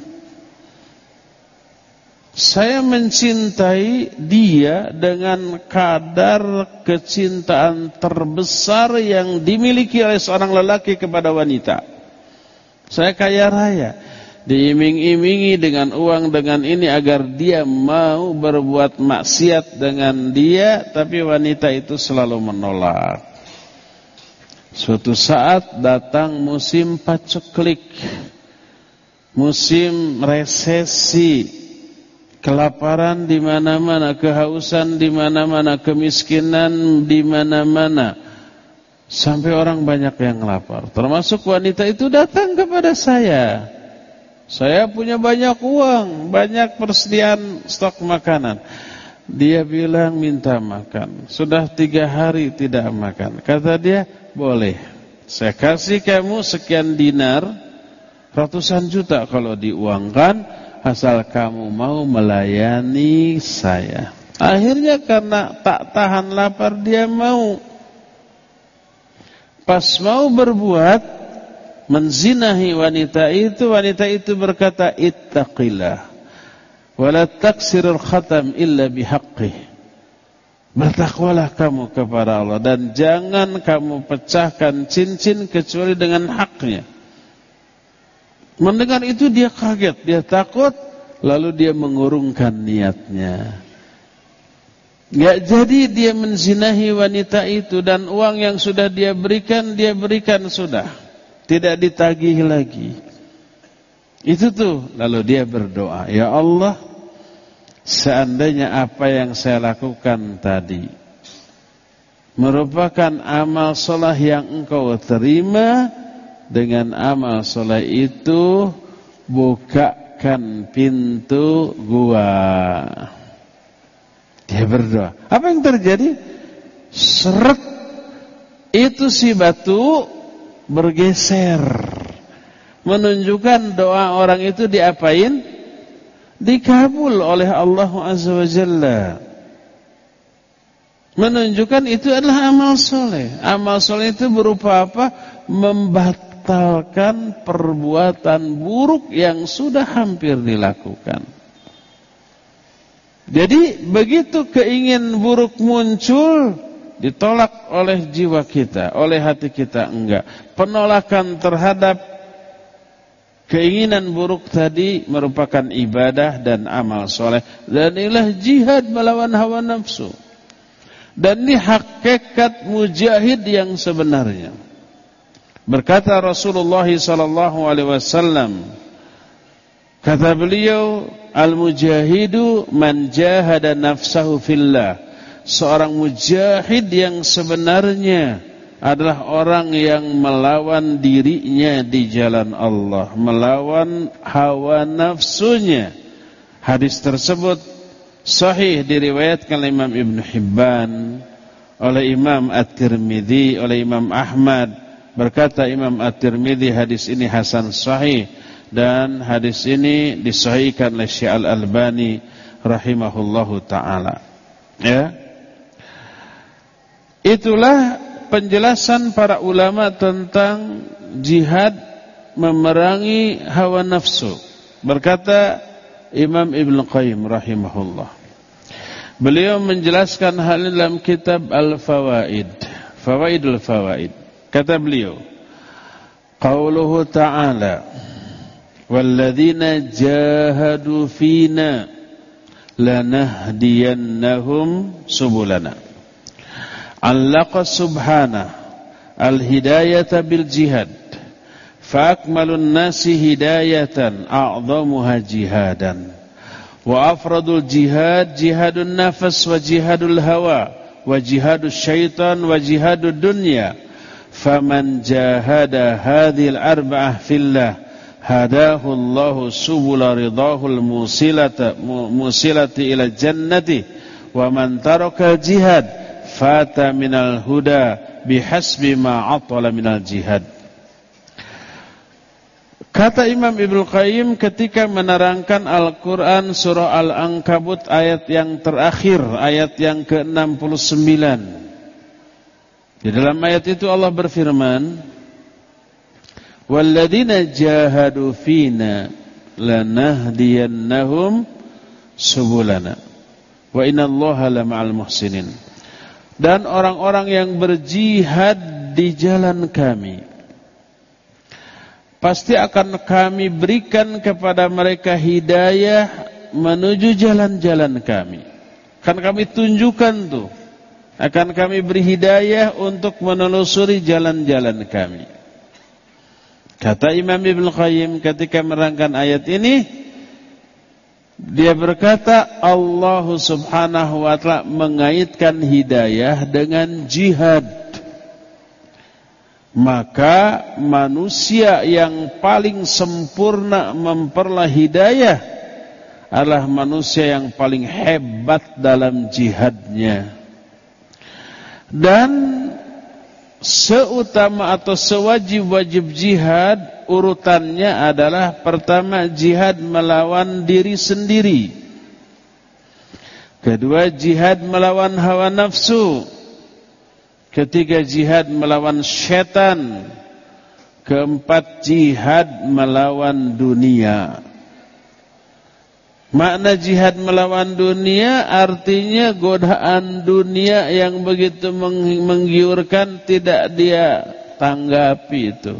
Saya mencintai dia dengan kadar kecintaan terbesar yang dimiliki oleh seorang lelaki kepada wanita. Saya kaya raya, diiming-imingi dengan uang, dengan ini agar dia mau berbuat maksiat dengan dia, tapi wanita itu selalu menolak. Suatu saat datang musim paceklik, musim resesi, kelaparan di mana-mana, kehausan di mana-mana, kemiskinan di mana-mana, sampai orang banyak yang lapar. Termasuk wanita itu datang kepada saya. Saya punya banyak uang, banyak persediaan stok makanan. Dia bilang minta makan. Sudah tiga hari tidak makan. Kata dia, boleh, saya kasih kamu sekian dinar, ratusan juta kalau diuangkan, asal kamu mau melayani saya. Akhirnya karena tak tahan lapar, dia mau. Pas mau berbuat menzinahi wanita itu, wanita itu berkata, ittaqillah wala taksirul khatam illa bihaqqih. Bertakwalah kamu kepada Allah dan jangan kamu pecahkan cincin kecuali dengan haknya. Mendengar itu dia kaget, dia takut, lalu dia mengurungkan niatnya. Gak jadi dia menzinahi wanita itu, dan uang yang sudah dia berikan, dia berikan sudah, tidak ditagih lagi. Itu tuh, lalu dia berdoa, ya Allah, seandainya apa yang saya lakukan tadi merupakan amal soleh yang engkau terima, dengan amal soleh itu bukakan pintu gua. Dia berdoa. Apa yang terjadi? Seret, itu si batu bergeser, menunjukkan doa orang itu diapain? Dikabul oleh Allah Azza wa Jalla. Menunjukkan itu adalah amal soleh. Amal soleh itu berupa apa? Membatalkan perbuatan buruk yang sudah hampir dilakukan. Jadi begitu keingin buruk muncul, ditolak oleh jiwa kita, oleh hati kita enggak. Penolakan terhadap keinginan buruk tadi merupakan ibadah dan amal soleh. Dan inilah jihad melawan hawa nafsu. Dan ini hakikat mujahid yang sebenarnya. Berkata Rasulullah sallallahu alaihi wasallam, kata beliau, al-mujahidu man jahada nafsahu fillah. Seorang mujahid yang sebenarnya adalah orang yang melawan dirinya di jalan Allah, melawan hawa nafsunya. Hadis tersebut sahih diriwayatkan oleh Imam Ibn Hibban, oleh Imam At-Tirmidzi, oleh Imam Ahmad. Berkata Imam At-Tirmidzi, hadis ini hasan sahih, dan hadis ini disahihkan oleh Syekh Al-Albani rahimahullahu taala. Ya. Itulah penjelasan para ulama tentang jihad memerangi hawa nafsu. Berkata Imam Ibn Qayyim rahimahullah, beliau menjelaskan hal ini dalam kitab Al-Fawaid, Fawaidul Fawaid. Kata beliau, qauluhu ta'ala, walladzina jahadu fina lanahdiyannahum subulana. Allaqa subhanahu al-hidayata bil jihad fa akmalun nasi hidayatan a'zamuha jihadan wa afradul jihad jihadun nafas wa jihadul hawa wa jihadus syaitan wa jihadud dunya faman jahada hadhil arba'ah fillah hadahu Allahu subula ridahul musilata musilati ila jannati wa man taraka jihad fata minal huda bihasbi ma atala minal jihad. Kata Imam Ibnu Qayyim ketika menerangkan Al-Quran surah Al-Ankabut ayat yang terakhir, ayat yang ke enam puluh sembilan. Di dalam ayat itu Allah berfirman, walladzina jahadu fina lanahdiyannahum subulana wa innallaha lama'al muhsinin. Dan orang-orang yang berjihad di jalan kami, pasti akan kami berikan kepada mereka hidayah menuju jalan-jalan kami. Akan kami tunjukkan tuh, akan kami beri hidayah untuk menelusuri jalan-jalan kami. Kata Imam Ibnu Qayyim ketika menerangkan ayat ini, dia berkata Allah subhanahu wa ta'ala mengaitkan hidayah dengan jihad. Maka manusia yang paling sempurna memperoleh hidayah adalah manusia yang paling hebat dalam jihadnya. Dan seutama atau sewajib-wajib jihad urutannya adalah pertama jihad melawan diri sendiri, kedua jihad melawan hawa nafsu, ketiga jihad melawan syaitan, keempat jihad melawan dunia. Makna jihad melawan dunia artinya godaan dunia yang begitu menggiurkan tidak dia tanggapi itu.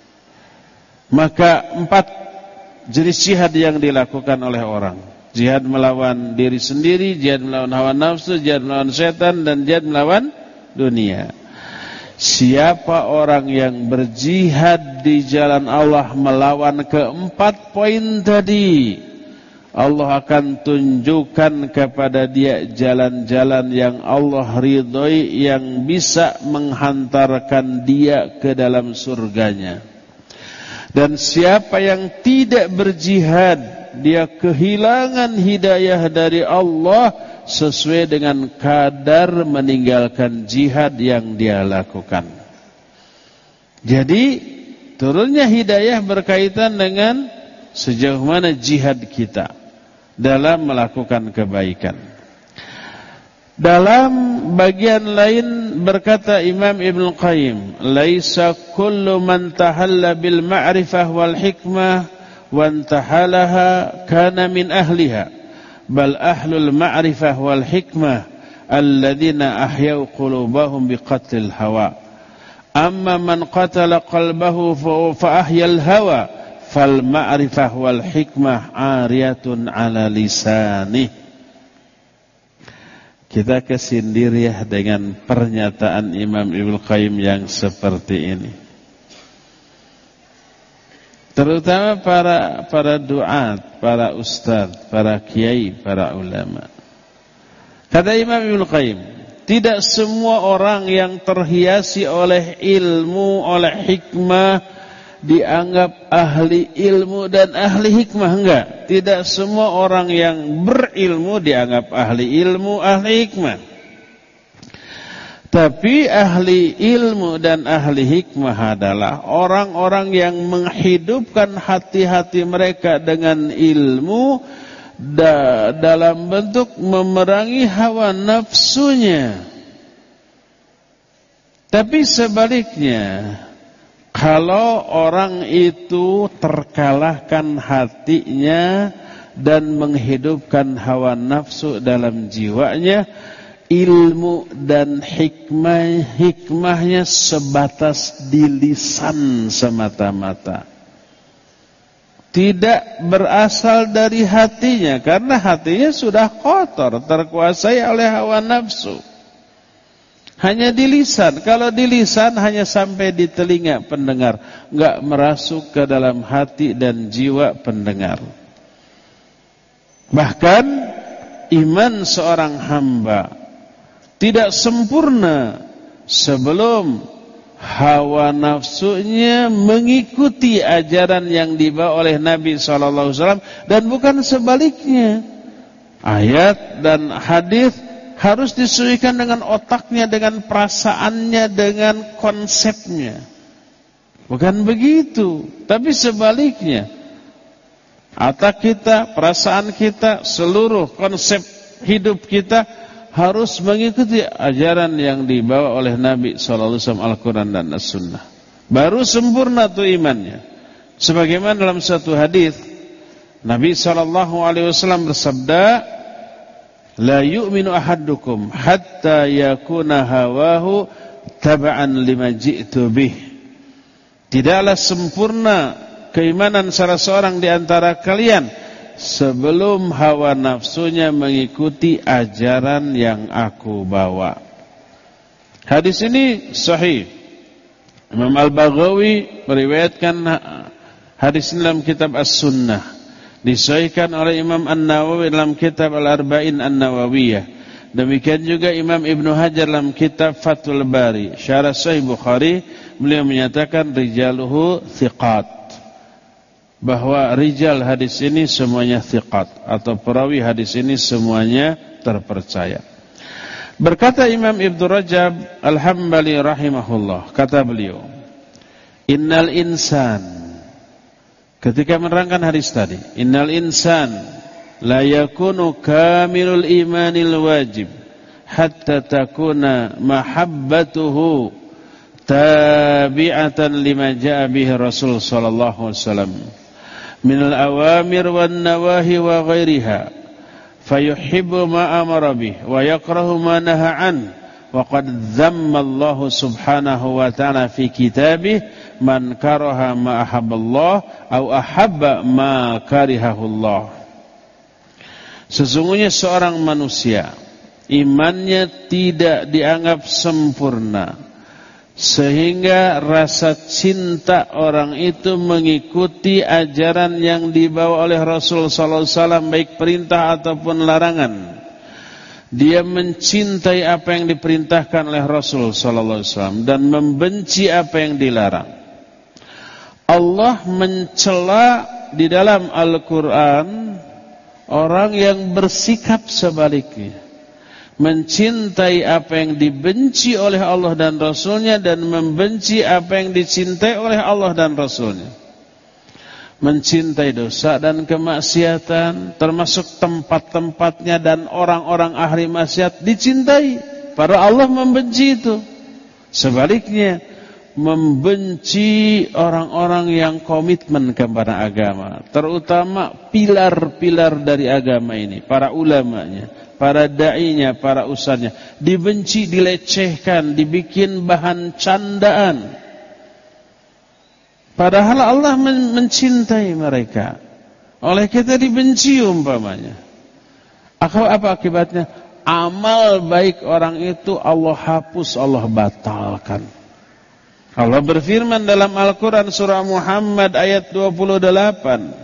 Maka empat jenis jihad yang dilakukan oleh orang. Jihad melawan diri sendiri, jihad melawan hawa nafsu, jihad melawan setan, dan jihad melawan dunia. Siapa orang yang berjihad di jalan Allah melawan keempat poin tadi, Allah akan tunjukkan kepada dia jalan-jalan yang Allah ridhoi, yang bisa menghantarkan dia ke dalam surganya. Dan siapa yang tidak berjihad, dia kehilangan hidayah dari Allah sesuai dengan kadar meninggalkan jihad yang dia lakukan. Jadi turunnya hidayah berkaitan dengan sejauh mana jihad kita dalam melakukan kebaikan. Dalam bagian lain berkata Imam Ibnu Qayyim, laisa kullu man tahalla bil ma'rifah wal hikmah wa intahalaha kana min ahliha, bal ahlul ma'rifah wal hikmah alladzina ahyau qulubahum biqatlil hawa. Amma man qatala qalbahu fa ahyal hawa fal ma'rifah wal hikmah ariyatun ala lisanih. Kita kesindir ya dengan pernyataan Imam Ibnu Qayyim yang seperti ini. Terutama para para duat, para ustaz, para kiai, para ulama. Kata Imam Ibnu Qayyim, tidak semua orang yang terhiasi oleh ilmu, oleh hikmah dianggap ahli ilmu dan ahli hikmah. Enggak, tidak semua orang yang berilmu dianggap ahli ilmu, ahli hikmah. Tapi ahli ilmu dan ahli hikmah adalah orang-orang yang menghidupkan hati-hati mereka dengan ilmu da dalam bentuk memerangi hawa nafsunya. Tapi sebaliknya, kalau orang itu terkalahkan hatinya dan menghidupkan hawa nafsu dalam jiwanya, ilmu dan hikmah hikmahnya sebatas di lisan semata-mata. tidak berasal dari hatinya, karena hatinya sudah kotor, terkuasai oleh hawa nafsu. Hanya di lisan. Kalau di lisan hanya sampai di telinga pendengar, enggak merasuk ke dalam hati dan jiwa pendengar. Bahkan iman seorang hamba tidak sempurna sebelum hawa nafsunya mengikuti ajaran yang dibawa oleh Nabi shallallahu alaihi wasallam, dan bukan sebaliknya. Ayat dan hadis harus disesuaikan dengan otaknya, dengan perasaannya, dengan konsepnya. Bukan begitu, tapi sebaliknya. Otak kita, perasaan kita, seluruh konsep hidup kita harus mengikuti ajaran yang dibawa oleh Nabi shallallahu alaihi wasallam, Al-Quran dan As-Sunnah. Baru sempurna tuh imannya. Sebagaimana dalam satu hadis Nabi shallallahu alaihi wasallam bersabda, la yu'minu ahadukum hatta yakuna hawahu taba'an lima ji'tu bih. Tidaklah sempurna keimanan salah seorang di antara kalian sebelum hawa nafsunya mengikuti ajaran yang aku bawa. Hadis ini sahih. Imam Al-Baghawi meriwayatkan hadis ini dalam kitab As-Sunnah. Disahihkan oleh Imam An-Nawawi dalam kitab Al-Arba'in An-Nawawiyah. Demikian juga Imam Ibnu Hajar dalam kitab Fathul Bari, Syarah Sahih Bukhari, beliau menyatakan rijaluhu thiqat, bahwa rijal hadis ini semuanya thiqat, atau perawi hadis ini semuanya terpercaya. Berkata Imam Ibnu Rajab Al-Hambali rahimahullah, kata beliau, innal insan, ketika menerangkan hadis tadi, innal insan la yakunu kamilul imanil wajib hatta takuna mahabbatuhu tabi'atan lima ja'a bihi Rasul sallallahu alaihi wasallam min al-awamir wan nawahi wa ghairiha, fayuhibbu ma amara bih wa yakrahu ma naha an, wa qad dhamma Allah subhanahu wa ta'ala fi kitabih man karaha ma ahabballah au ahabba ma karihahullah. Sesungguhnya seorang manusia imannya tidak dianggap sempurna sehingga rasa cinta orang itu mengikuti ajaran yang dibawa oleh Rasul sallallahu alaihi wasallam, baik perintah ataupun larangan. Dia mencintai apa yang diperintahkan oleh Rasul sallallahu alaihi wasallam dan membenci apa yang dilarang. Allah mencela di dalam Al-Quran orang yang bersikap sebaliknya, mencintai apa yang dibenci oleh Allah dan Rasulnya, dan membenci apa yang dicintai oleh Allah dan Rasulnya. Mencintai dosa dan kemaksiatan, termasuk tempat-tempatnya dan orang-orang ahli maksiat, dicintai, padahal Allah membenci itu. Sebaliknya, membenci orang-orang yang komitmen kepada agama, terutama pilar-pilar dari agama ini, para ulamanya, para da'inya, para ustadznya, dibenci, dilecehkan, dibikin bahan candaan. Padahal Allah men mencintai mereka, oleh kita dibenci umpamanya. Apa akibatnya? Amal baik orang itu Allah hapus, Allah batalkan. Allah berfirman dalam Al-Quran surah Muhammad ayat dua puluh delapan.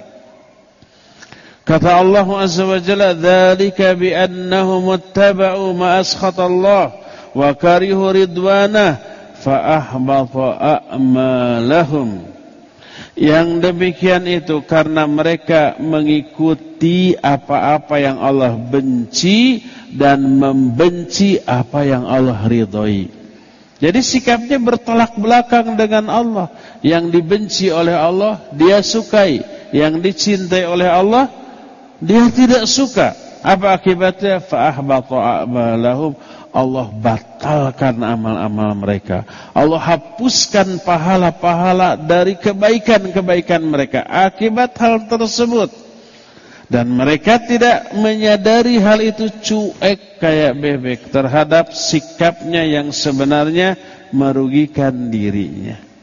Kata Allah Azza wa Jalla, "Dzalika bi annahum ittaba'u ma askhata Allah wa karihu ridwanah fa ahbata a'malahum." Yang demikian itu karena mereka mengikuti apa-apa yang Allah benci dan membenci apa yang Allah ridhoi. Jadi sikapnya bertolak belakang dengan Allah. Yang dibenci oleh Allah dia sukai, yang dicintai oleh Allah dia tidak suka. Apa akibatnya? Fa ahbata a'malahum. Allah batalkan amal-amal mereka. Allah hapuskan pahala-pahala dari kebaikan-kebaikan mereka akibat hal tersebut. Dan mereka tidak menyadari hal itu, cuek kayak bebek terhadap sikapnya yang sebenarnya merugikan dirinya.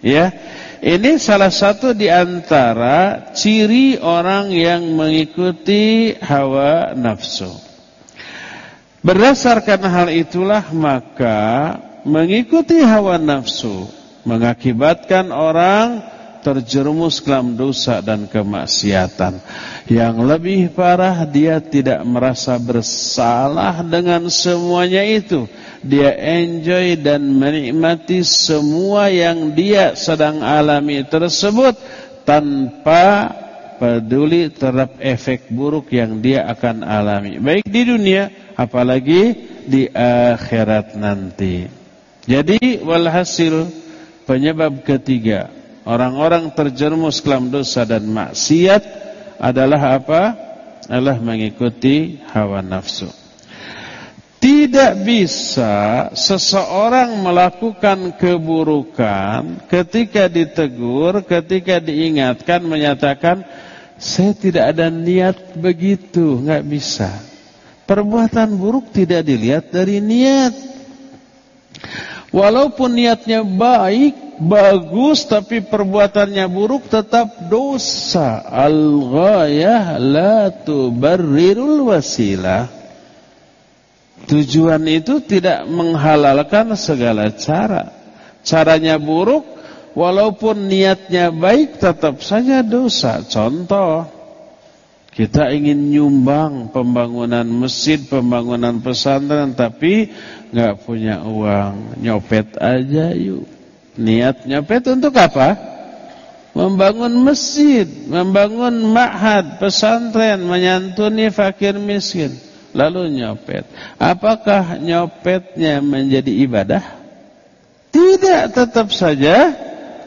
Ya, ini salah satu di antara ciri orang yang mengikuti hawa nafsu. Berdasarkan hal itulah maka mengikuti hawa nafsu mengakibatkan orang terjerumus ke dalam dosa dan kemaksiatan. Yang lebih parah, dia tidak merasa bersalah dengan semuanya itu. Dia enjoy dan menikmati semua yang dia sedang alami tersebut tanpa peduli terhadap efek buruk yang dia akan alami, baik di dunia apalagi di akhirat nanti. Jadi walhasil, penyebab ketiga orang-orang terjerumus ke dalam dosa dan maksiat adalah apa? Adalah mengikuti hawa nafsu. Tidak bisa seseorang melakukan keburukan ketika ditegur, ketika diingatkan, menyatakan saya tidak ada niat begitu. Nggak bisa. Perbuatan buruk tidak dilihat dari niat. Walaupun niatnya baik, bagus, tapi perbuatannya buruk, tetap dosa. Al-ghayah la tubarrirul wasilah. Tujuan itu tidak menghalalkan segala cara. Caranya buruk, walaupun niatnya baik, tetap saja dosa. Contoh, kita ingin nyumbang pembangunan masjid, pembangunan pesantren, tapi nggak punya uang, nyopet aja yuk. Niat nyopet untuk apa? Membangun masjid, membangun ma'had, pesantren, menyantuni fakir miskin. Lalu nyopet. Apakah nyopetnya menjadi ibadah? Tidak, tetap saja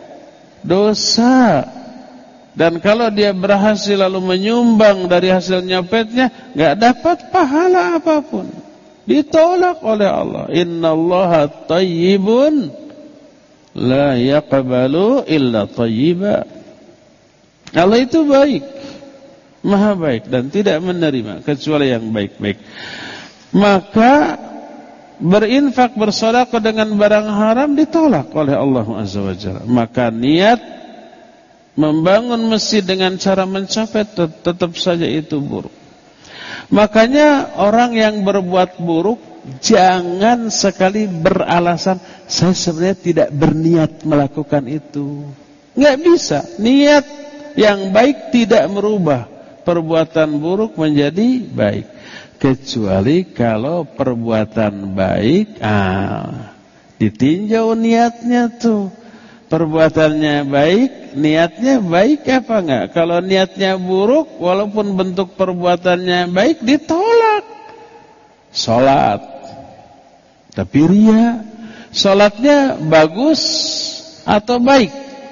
dosa. Dan kalau dia berhasil lalu menyumbang dari hasil nyopetnya, nggak dapat pahala apapun. Ditolak oleh Allah. Innallaha thayyibun la yaqbalu illa thayyiba. Allah itu baik, Maha baik, dan tidak menerima kecuali yang baik-baik. Maka berinfak, bersedekah dengan barang haram ditolak oleh Allah Azza wa Jalla. Maka niat membangun masjid dengan cara mencopet tetap saja itu buruk. Makanya orang yang berbuat buruk jangan sekali beralasan saya sebenarnya tidak berniat melakukan itu. Nggak bisa. Niat yang baik tidak merubah perbuatan buruk menjadi baik, kecuali kalau perbuatan baik ah, ditinjau niatnya tuh. Perbuatannya baik, niatnya baik apa enggak? Kalau niatnya buruk, walaupun bentuk perbuatannya baik, ditolak. Salat tapi ria. Salatnya bagus atau baik?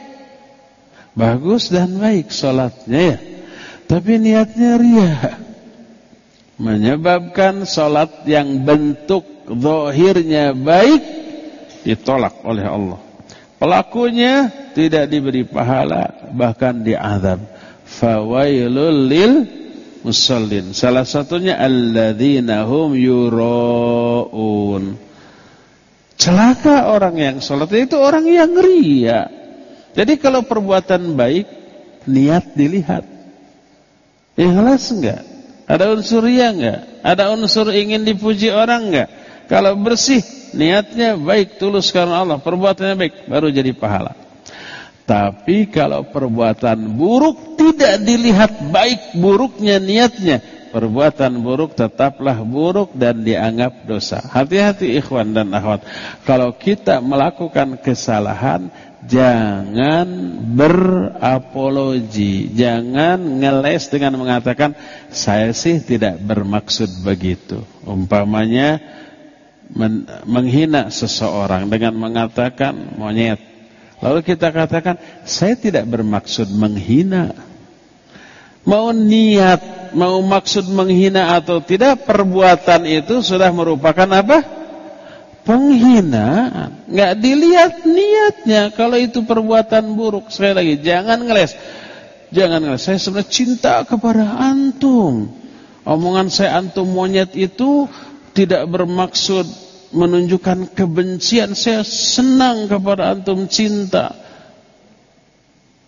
Bagus dan baik salatnya ya, tapi niatnya ria, menyebabkan salat yang bentuk zahirnya baik ditolak oleh Allah. Pelakunya tidak diberi pahala, bahkan diazab. Fawailul lil musallin. Salah satunya alladzina hum yuraun. Celaka orang yang salat, itu orang yang ria. Jadi kalau perbuatan baik, niat dilihat. Ikhlas enggak? Ada unsur ria enggak? Ada unsur ingin dipuji orang enggak? Kalau bersih, niatnya baik, tulus karena Allah, perbuatannya baik, baru jadi pahala. Tapi kalau perbuatan buruk tidak dilihat baik buruknya niatnya, perbuatan buruk tetaplah buruk dan dianggap dosa. Hati-hati ikhwan dan akhwat. Kalau kita melakukan kesalahan, jangan berapologi, jangan ngeles dengan mengatakan saya sih tidak bermaksud begitu. Umpamanya men menghina seseorang dengan mengatakan monyet, lalu kita katakan saya tidak bermaksud menghina. Mau niat, mau maksud menghina atau tidak, perbuatan itu sudah merupakan apa? Penghinaan. Nggak dilihat niatnya. Kalau itu perbuatan buruk, sekali lagi jangan ngeles. Jangan ngeles. Saya sebenarnya cinta kepada antum. Omongan saya antum monyet itu tidak bermaksud menunjukkan kebencian. Saya senang kepada antum, cinta.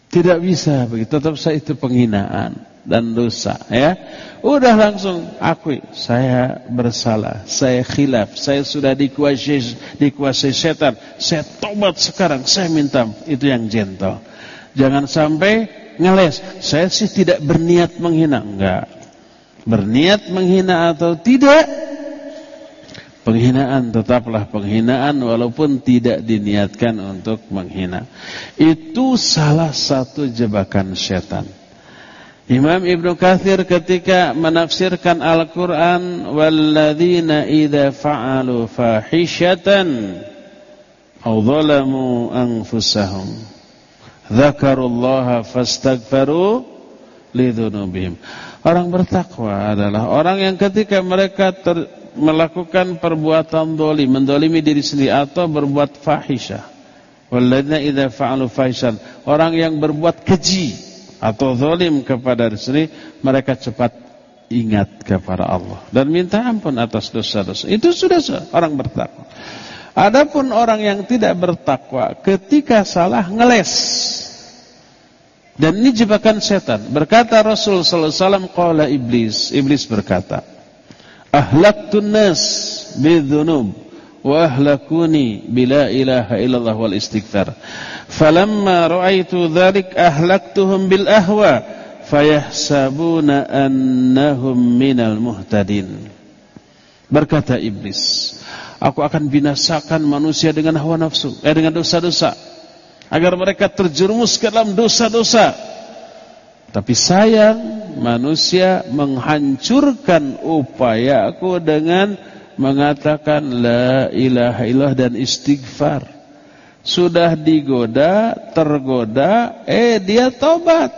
Tidak bisa begitu, tetap saya itu penghinaan dan dosa, ya. Udah langsung akui, saya bersalah, saya khilaf, saya sudah dikuasai dikuasai setan, saya tobat sekarang, saya minta. Itu yang gentle. Jangan sampai ngeles, saya sih tidak berniat menghina. Enggak. Berniat menghina atau tidak, penghinaan tetaplah penghinaan walaupun tidak diniatkan untuk menghina. Itu salah satu jebakan syaitan. Imam Ibnu Katsir ketika menafsirkan Al-Quran, walladzina idza fa'alu fahishatan aw zalamu anfusahum dzakarullaha fastaghfaru lidzunubihim. Orang bertakwa adalah orang yang ketika mereka ter, melakukan perbuatan dolim, mendolimi diri sendiri atau berbuat fahisyah. Walladzina idza fa'alu fahishan, orang yang berbuat keji atau zalim kepada diri sendiri, mereka cepat ingat kepada Allah dan minta ampun atas dosa-dosa. Itu sudah orang bertakwa. Adapun orang yang tidak bertakwa, ketika salah ngeles. Dan ini jebakan setan. Berkata Rasul sallallahu alaihi wasallam, qala iblis, iblis berkata, ahlaktun nas bidzunub wa ahlakuni bila ilaha illallah wal istighfar. Falamma ra'aitu dzalik ahlaktuhum bil ahwa fayahsabuna annahum minal muhtadin. Berkata iblis, aku akan binasakan manusia dengan hawa nafsu, eh dengan dosa-dosa, agar mereka terjerumus ke dalam dosa-dosa. Tapi sayang, manusia menghancurkan upayaku dengan mengatakan la ilaha illallah dan istighfar. Sudah digoda, tergoda, eh dia tobat.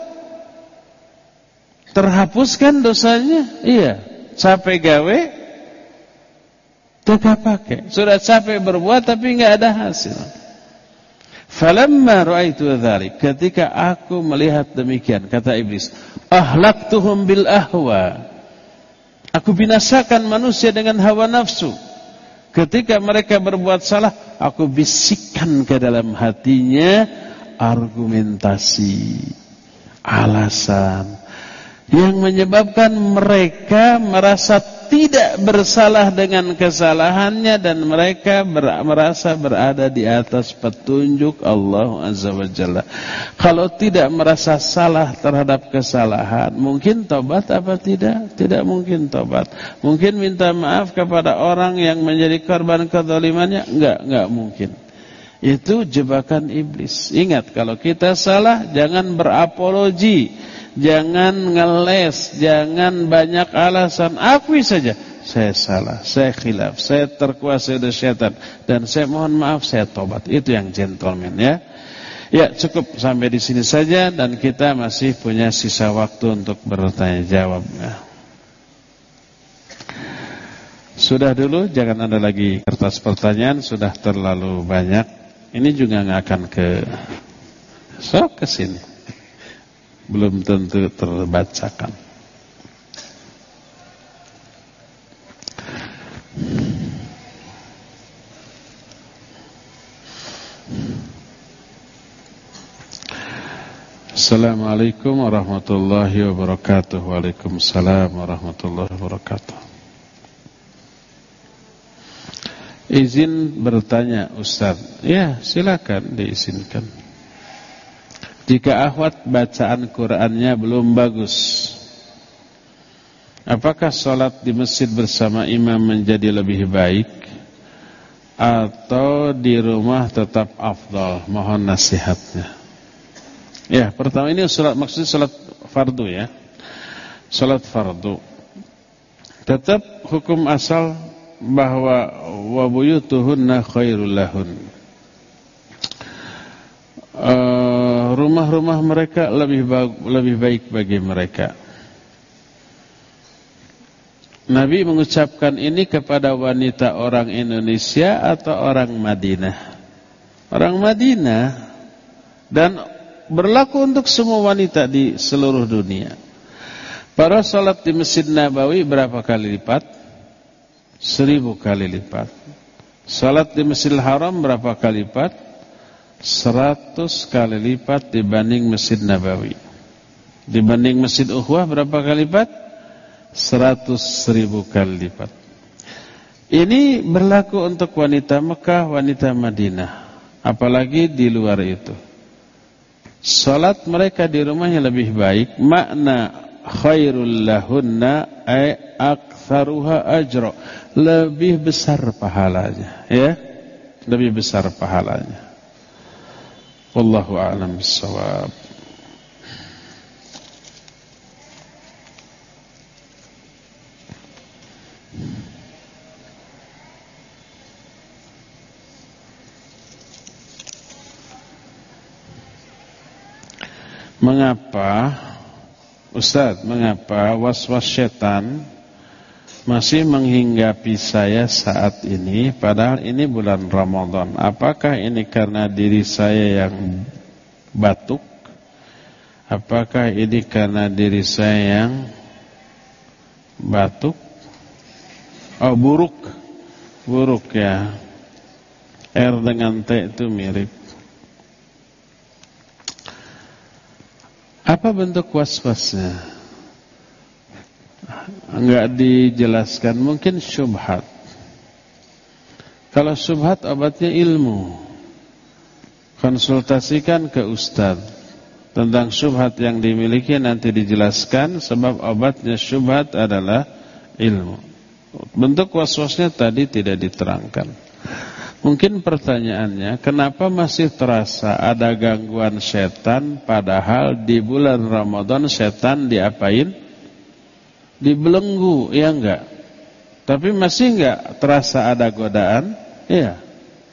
Terhapuskan dosanya? Iya. Capek gawe, tidak pakai. Sudah capek berbuat tapi enggak ada hasil. Falamma ra'aitu dzalik, ketika aku melihat demikian, kata iblis, ahlaktuhum bil ahwa. Aku binasakan manusia dengan hawa nafsu. Ketika mereka berbuat salah, aku bisikkan ke dalam hatinya argumentasi, alasan yang menyebabkan mereka merasa tidak bersalah dengan kesalahannya dan mereka ber, merasa berada di atas petunjuk Allah Azza wa Jalla. Kalau tidak merasa salah terhadap kesalahan, mungkin tobat apa tidak? Tidak mungkin tobat. Mungkin minta maaf kepada orang yang menjadi korban kezalimannya? Enggak, enggak mungkin. Itu jebakan iblis. Ingat, kalau kita salah jangan berapologi. Jangan ngeles, jangan banyak alasan. Akui saja, saya salah, saya khilaf, saya terkuasai oleh syaitan, dan saya mohon maaf, saya tobat. Itu yang gentleman, ya. Ya, cukup sampai di sini saja, dan kita masih punya sisa waktu untuk bertanya jawab. Ya. Sudah dulu, jangan ada lagi kertas pertanyaan, sudah terlalu banyak. Ini juga nggak akan ke sok ke sini. Belum tentu terbacakan. Assalamualaikum warahmatullahi wabarakatuh. Waalaikumsalam warahmatullahi wabarakatuh. Izin bertanya Ustaz. Ya, silakan diizinkan. Jika akhwat bacaan Qur'annya belum bagus, apakah sholat di masjid bersama imam menjadi lebih baik atau di rumah tetap afdal? Mohon nasihatnya. Ya, pertama ini sholat, maksudnya sholat fardu, ya. Sholat fardu tetap hukum asal bahwa wa buyutuhunna khairul lahun. Uh, rumah-rumah mereka lebih baik, lebih baik bagi mereka. Nabi mengucapkan ini kepada wanita orang Indonesia atau orang Madinah? Orang Madinah, dan berlaku untuk semua wanita di seluruh dunia. Para salat di Masjid Nabawi berapa kali lipat? Seribu kali lipat. Salat di Masjidil Haram berapa kali lipat? seratus kali lipat dibanding Masjid Nabawi. Dibanding Masjid Ukhuwah berapa kali lipat? Seratus ribu kali lipat. Ini berlaku untuk wanita Mekah, wanita Madinah, apalagi di luar itu. Salat mereka di rumahnya lebih baik. Makna khairul lahunna ay aktsaruha ajra, lebih besar pahalanya, ya. Lebih besar pahalanya. Wallahu a'lam bissawab. Mengapa, Ustaz, mengapa was-was setan masih menghinggapi saya saat ini, padahal ini bulan Ramadan? Apakah ini karena diri saya yang batuk? Apakah ini karena diri saya yang batuk? Oh, buruk. Buruk ya. R dengan T itu mirip. Apa bentuk was-wasnya? Enggak dijelaskan, mungkin syubhat. Kalau syubhat obatnya ilmu. Konsultasikan ke ustaz tentang syubhat yang dimiliki, nanti dijelaskan, sebab obatnya syubhat adalah ilmu. Bentuk was-wasnya tadi tidak diterangkan. Mungkin pertanyaannya, kenapa masih terasa ada gangguan setan, padahal di bulan Ramadan setan diapain? Dibelenggu, ya enggak? Tapi masih enggak terasa ada godaan? Iya.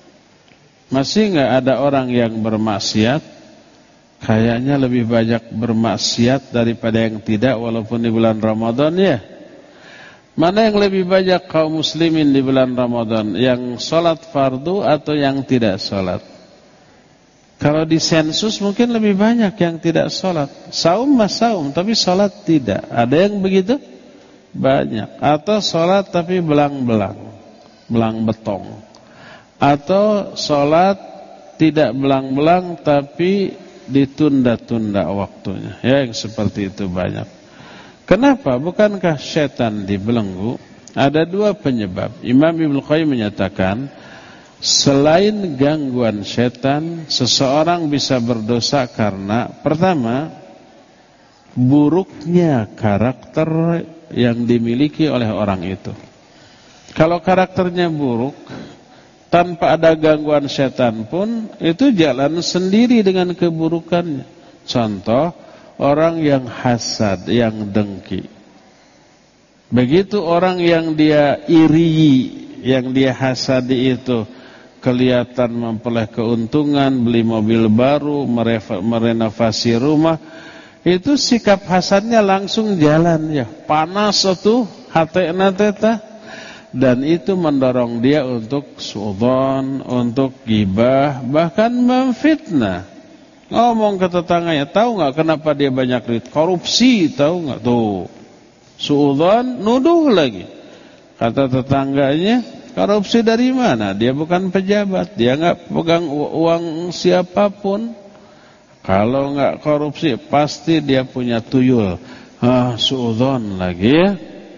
Masih enggak ada orang yang bermaksiat? Kayaknya lebih banyak bermaksiat daripada yang tidak, walaupun di bulan Ramadan, ya. Mana yang lebih banyak kaum muslimin di bulan Ramadan? Yang sholat fardu atau yang tidak sholat? Kalau di sensus mungkin lebih banyak yang tidak sholat. Saum mas saum, tapi sholat tidak. Ada yang begitu? Banyak. Atau sholat tapi belang-belang, belang betong. Atau sholat tidak belang-belang tapi ditunda-tunda waktunya. Ya, yang seperti itu banyak. Kenapa? Bukankah setan dibelenggu? Ada dua penyebab. Imam Ibnu Qayyim menyatakan, selain gangguan setan, seseorang bisa berdosa karena, pertama, buruknya karakter yang dimiliki oleh orang itu. Kalau karakternya buruk, tanpa ada gangguan setan pun, itu jalan sendiri dengan keburukannya. Contoh, orang yang hasad, yang dengki. Begitu orang yang dia iri, yang dia hasadi itu kelihatan memperoleh keuntungan, beli mobil baru, merenovasi rumah, itu sikap hasadnya langsung jalan, ya. Panas itu hati nateta, dan itu mendorong dia untuk suudzon, untuk gibah, bahkan memfitnah. Ngomong ke tetangganya, tahu nggak kenapa dia banyak duit? Korupsi, tahu nggak? Tuh, suudzon, nuduh lagi. Kata tetangganya, korupsi dari mana? Dia bukan pejabat, dia nggak pegang uang siapapun. Kalau nggak korupsi, pasti dia punya tuyul. Ah, suudzon lagi ya.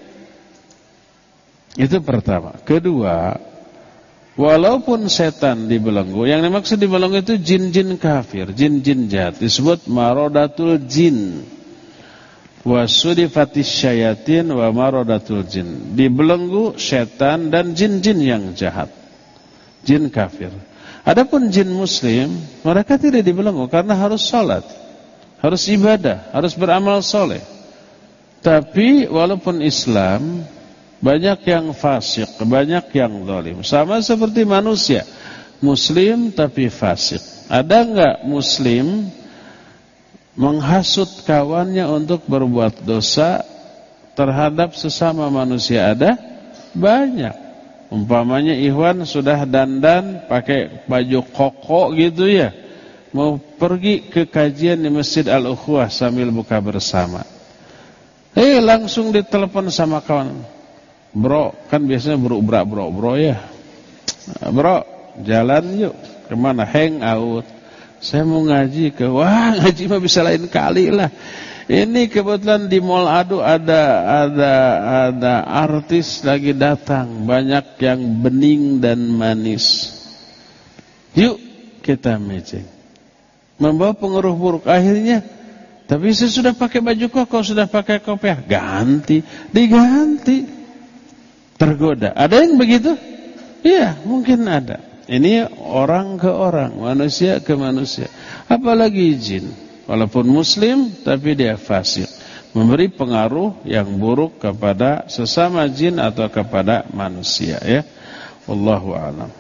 Itu pertama. Kedua, walaupun setan dibelenggu, yang dimaksud dibelenggu itu jin-jin kafir, jin-jin jahat, disebut marodatul jin. Wasudifatis syayatin wa marodatul jin. Dibelenggu setan dan jin-jin yang jahat, jin kafir. Adapun jin muslim, mereka tidak dibelenggu karena harus sholat, harus ibadah, harus beramal soleh. Tapi walaupun Islam, banyak yang fasik, banyak yang zalim. Sama seperti manusia, muslim tapi fasik. Ada enggak muslim menghasut kawannya untuk berbuat dosa terhadap sesama manusia? Ada? Banyak. Umpamanya Ikhwan sudah dandan pakai baju koko gitu ya, mau pergi ke kajian di Masjid Al-Ukhuwah sambil buka bersama. Eh langsung ditelepon sama kawan, bro, kan biasanya bro bro bro bro ya, bro jalan yuk kemana, hang out. Saya mau ngaji ke, wah ngaji mah bisa lain kali lah. Ini kebetulan di Mall Adu ada ada ada artis lagi datang, banyak yang bening dan manis. Yuk kita matching. Membawa pengaruh buruk akhirnya. Tapi saya sudah pakai baju koko, sudah pakai kopiah, ganti, diganti. Tergoda. Ada yang begitu? Iya, mungkin ada. Ini orang ke orang, manusia ke manusia. Apalagi jin. Walaupun muslim tapi dia fasik, memberi pengaruh yang buruk kepada sesama jin atau kepada manusia, ya. Wallahu a'lam.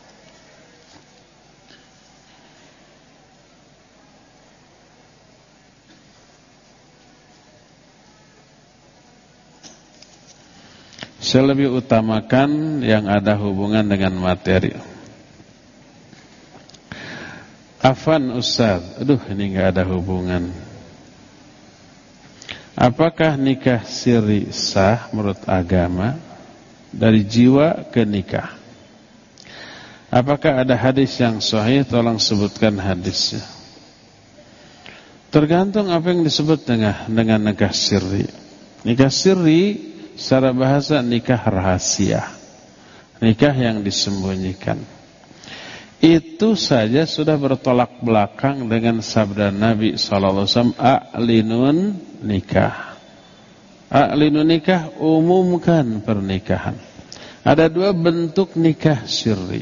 Saya lebih utamakan yang ada hubungan dengan materi. Afan Ustaz, aduh ini enggak ada hubungan. Apakah nikah siri sah menurut agama dari jiwa ke nikah? Apakah ada hadis yang sahih? Tolong sebutkan hadisnya. Tergantung apa yang disebut dengan dengan nikah siri. Nikah siri secara bahasa nikah rahasia, nikah yang disembunyikan. Itu saja sudah bertolak belakang dengan sabda Nabi sallallahu alaihi wasallam, a'linun nikah. A'linun nikah, umumkan pernikahan. Ada dua bentuk nikah sirri.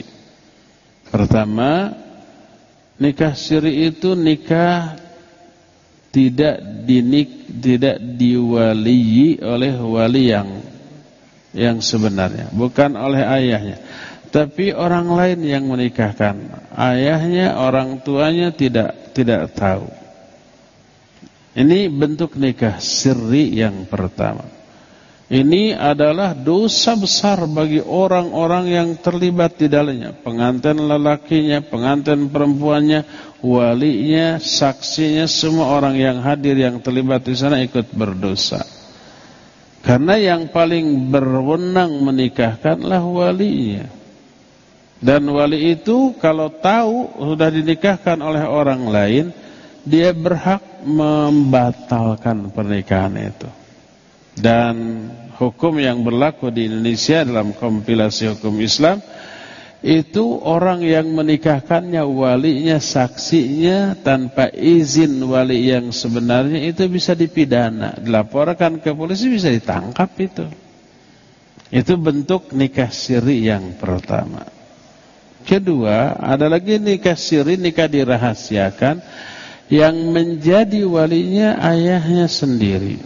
Pertama, nikah sirri itu nikah tidak dinik, tidak diwaliyi oleh wali yang yang sebenarnya, bukan oleh ayahnya. Tapi orang lain yang menikahkan. Ayahnya, orang tuanya tidak tidak tahu. Ini bentuk nikah sirri yang pertama. Ini adalah dosa besar bagi orang-orang yang terlibat di dalamnya. Pengantin lelakinya, pengantin perempuannya, walinya, saksinya, semua orang yang hadir yang terlibat di sana ikut berdosa. Karena yang paling berwenang menikahkanlah walinya. Dan wali itu kalau tahu sudah dinikahkan oleh orang lain, dia berhak membatalkan pernikahan itu. Dan hukum yang berlaku di Indonesia dalam kompilasi hukum Islam, itu orang yang menikahkannya, walinya, saksinya tanpa izin wali yang sebenarnya itu bisa dipidana, dilaporkan ke polisi, bisa ditangkap itu. Itu bentuk nikah siri yang pertama. Kedua, ada lagi nikah siri, nikah dirahasiakan, yang menjadi walinya ayahnya sendiri,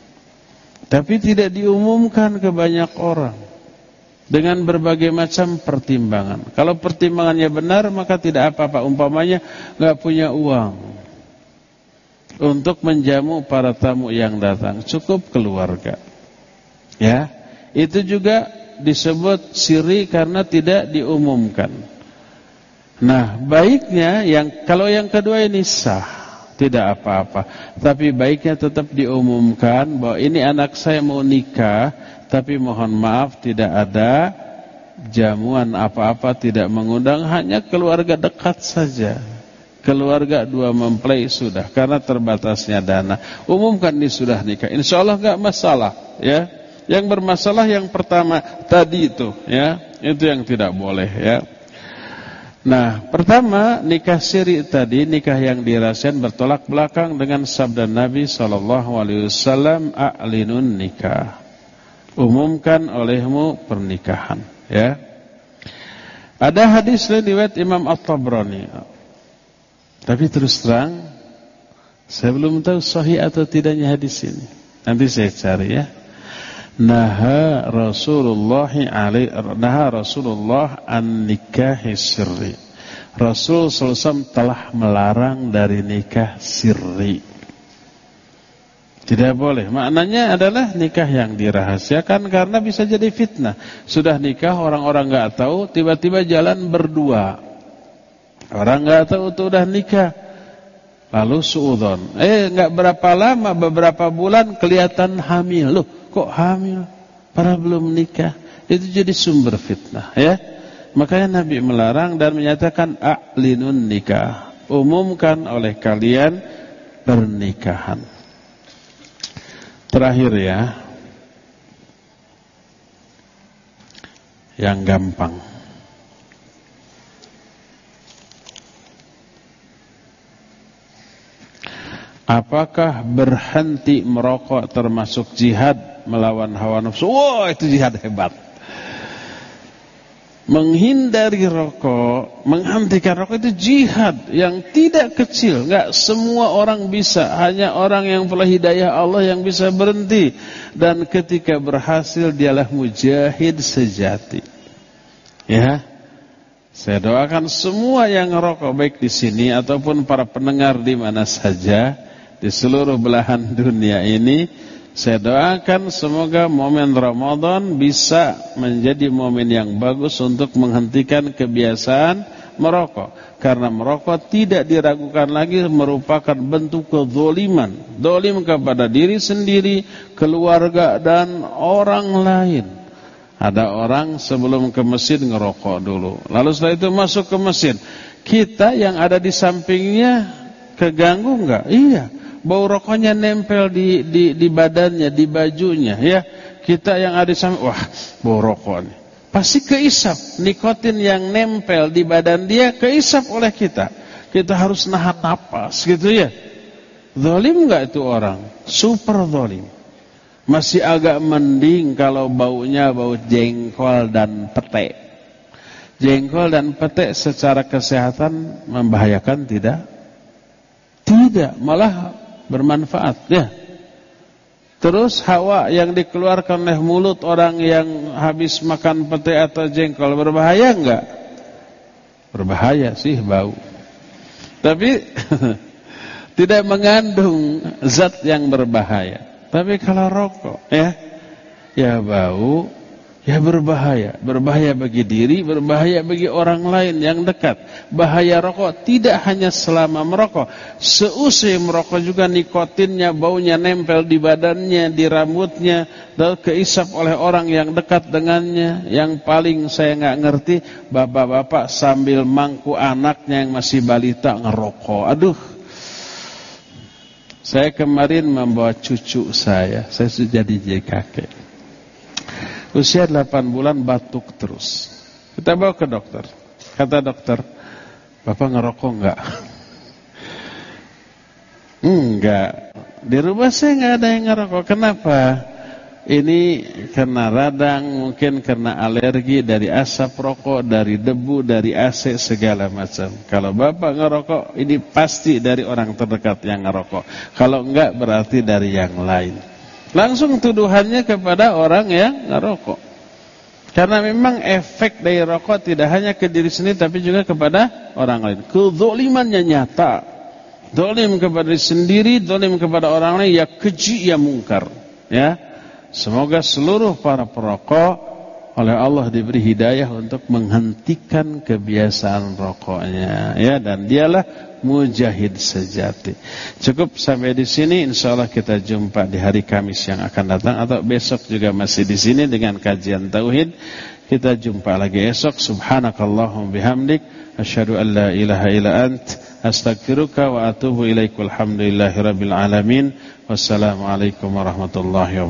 tapi tidak diumumkan ke banyak orang dengan berbagai macam pertimbangan. Kalau pertimbangannya benar, maka tidak apa-apa. Umpamanya nggak punya uang untuk menjamu para tamu yang datang, cukup keluarga. Ya, itu juga disebut siri karena tidak diumumkan. Nah, baiknya yang kalau yang kedua ini sah, tidak apa-apa. Tapi baiknya tetap diumumkan bahwa ini anak saya mau nikah, tapi mohon maaf tidak ada jamuan apa-apa, tidak mengundang, hanya keluarga dekat saja. Keluarga dua mempelai sudah, karena terbatasnya dana. Umumkan ini sudah nikah. Insya Allah enggak masalah, ya. Yang bermasalah yang pertama tadi itu, ya. Itu yang tidak boleh, ya. Nah, pertama nikah siri tadi, nikah yang dirahasiakan, bertolak belakang dengan sabda Nabi sallallahu alaihi wasallam, a'linun nikah. Umumkan olehmu pernikahan, ya. Ada hadis lain riwayat Imam At-Tabrani. Tapi terus terang saya belum tahu sahih atau tidaknya hadis ini. Nanti saya cari, ya. Naha Rasulullah alaihi naha Rasulullah an nikahi sirri. Rasul sallallahu alaihi wasallam telah melarang dari nikah sirri. Tidak boleh. Maknanya adalah nikah yang dirahasiakan karena bisa jadi fitnah. Sudah nikah orang-orang enggak tahu, tiba-tiba jalan berdua. Orang enggak tahu itu udah nikah. Lalu suudzon. Eh enggak berapa lama, beberapa bulan kelihatan hamil. Loh, kok hamil? Padahal belum nikah. Itu jadi sumber fitnah, ya. Makanya Nabi melarang dan menyatakan a'linun nikah. umumkan oleh kalian pernikahan. Terakhir ya, yang gampang. Apakah berhenti merokok termasuk jihad melawan hawa nafsu? Wah, itu jihad hebat. Menghindari rokok, menghentikan rokok itu jihad yang tidak kecil. Enggak semua orang bisa, hanya orang yang telah hidayah Allah yang bisa berhenti. Dan ketika berhasil, dialah mujahid sejati. Ya, saya doakan semua yang ngerokok baik di sini ataupun para pendengar di mana saja di seluruh belahan dunia ini, saya doakan semoga momen Ramadan bisa menjadi momen yang bagus untuk menghentikan kebiasaan merokok. Karena merokok tidak diragukan lagi merupakan bentuk kezaliman, zalim kepada diri sendiri, keluarga dan orang lain. Ada orang sebelum ke masjid ngerokok dulu, lalu setelah itu masuk ke masjid. Kita yang ada di sampingnya keganggu enggak? Iya. Bau rokoknya nempel di, di, di badannya, di bajunya, ya. Kita yang ada di samping, wah, bau rokok nih. Pasti keisap, nikotin yang nempel di badan dia keisap oleh kita. Kita harus nahan napas, gitu ya. Zalim enggak itu orang? Super zalim. Masih agak mending kalau baunya bau jengkol dan pete. Jengkol dan pete secara kesehatan membahayakan tidak? Tidak, malah bermanfaat ya. Terus hawa yang dikeluarkan oleh mulut orang yang habis makan pete atau jengkol berbahaya enggak? Berbahaya sih bau. Tapi tidak mengandung zat yang berbahaya. Tapi kalau rokok ya, ya bau, ya berbahaya. Berbahaya bagi diri, berbahaya bagi orang lain yang dekat. Bahaya rokok tidak hanya selama merokok. Seusai merokok juga nikotinnya, baunya nempel di badannya, di rambutnya, dan keisap oleh orang yang dekat dengannya. Yang paling saya nggak ngerti, bapak-bapak sambil mangku anaknya yang masih balita ngerokok. Aduh. Saya kemarin membawa cucu saya, saya sudah jadi kakek. Usia delapan bulan batuk terus. Kita bawa ke dokter. Kata dokter, Bapak ngerokok enggak? Enggak. Di rumah saya enggak ada yang ngerokok. Kenapa? Ini karena radang, mungkin karena alergi dari asap rokok, dari debu, dari A C, segala macam. Kalau Bapak ngerokok, ini pasti dari orang terdekat yang ngerokok. Kalau enggak, berarti dari yang lain. Langsung tuduhannya kepada orang yang ngerokok. Karena memang efek dari rokok tidak hanya ke diri sendiri, tapi juga kepada orang lain. Kezalimannya nyata. Zalim kepada diri sendiri, zalim kepada orang lain, ya keji, ya mungkar. Ya, semoga seluruh para perokok oleh Allah diberi hidayah untuk menghentikan kebiasaan rokoknya. Ya, dan dialah mujahid sejati. Cukup sampai di sini. Insyaallah kita jumpa di hari Kamis yang akan datang atau besok juga masih di sini dengan kajian tauhid. Kita jumpa lagi esok. Subhanakallahumma bihamdik asyhadu an la ilaha illa ant astaghfiruka wa atubu ilaik. Walhamdulillahirabbil alamin. Wassalamualaikum warahmatullahi wabarakatuh.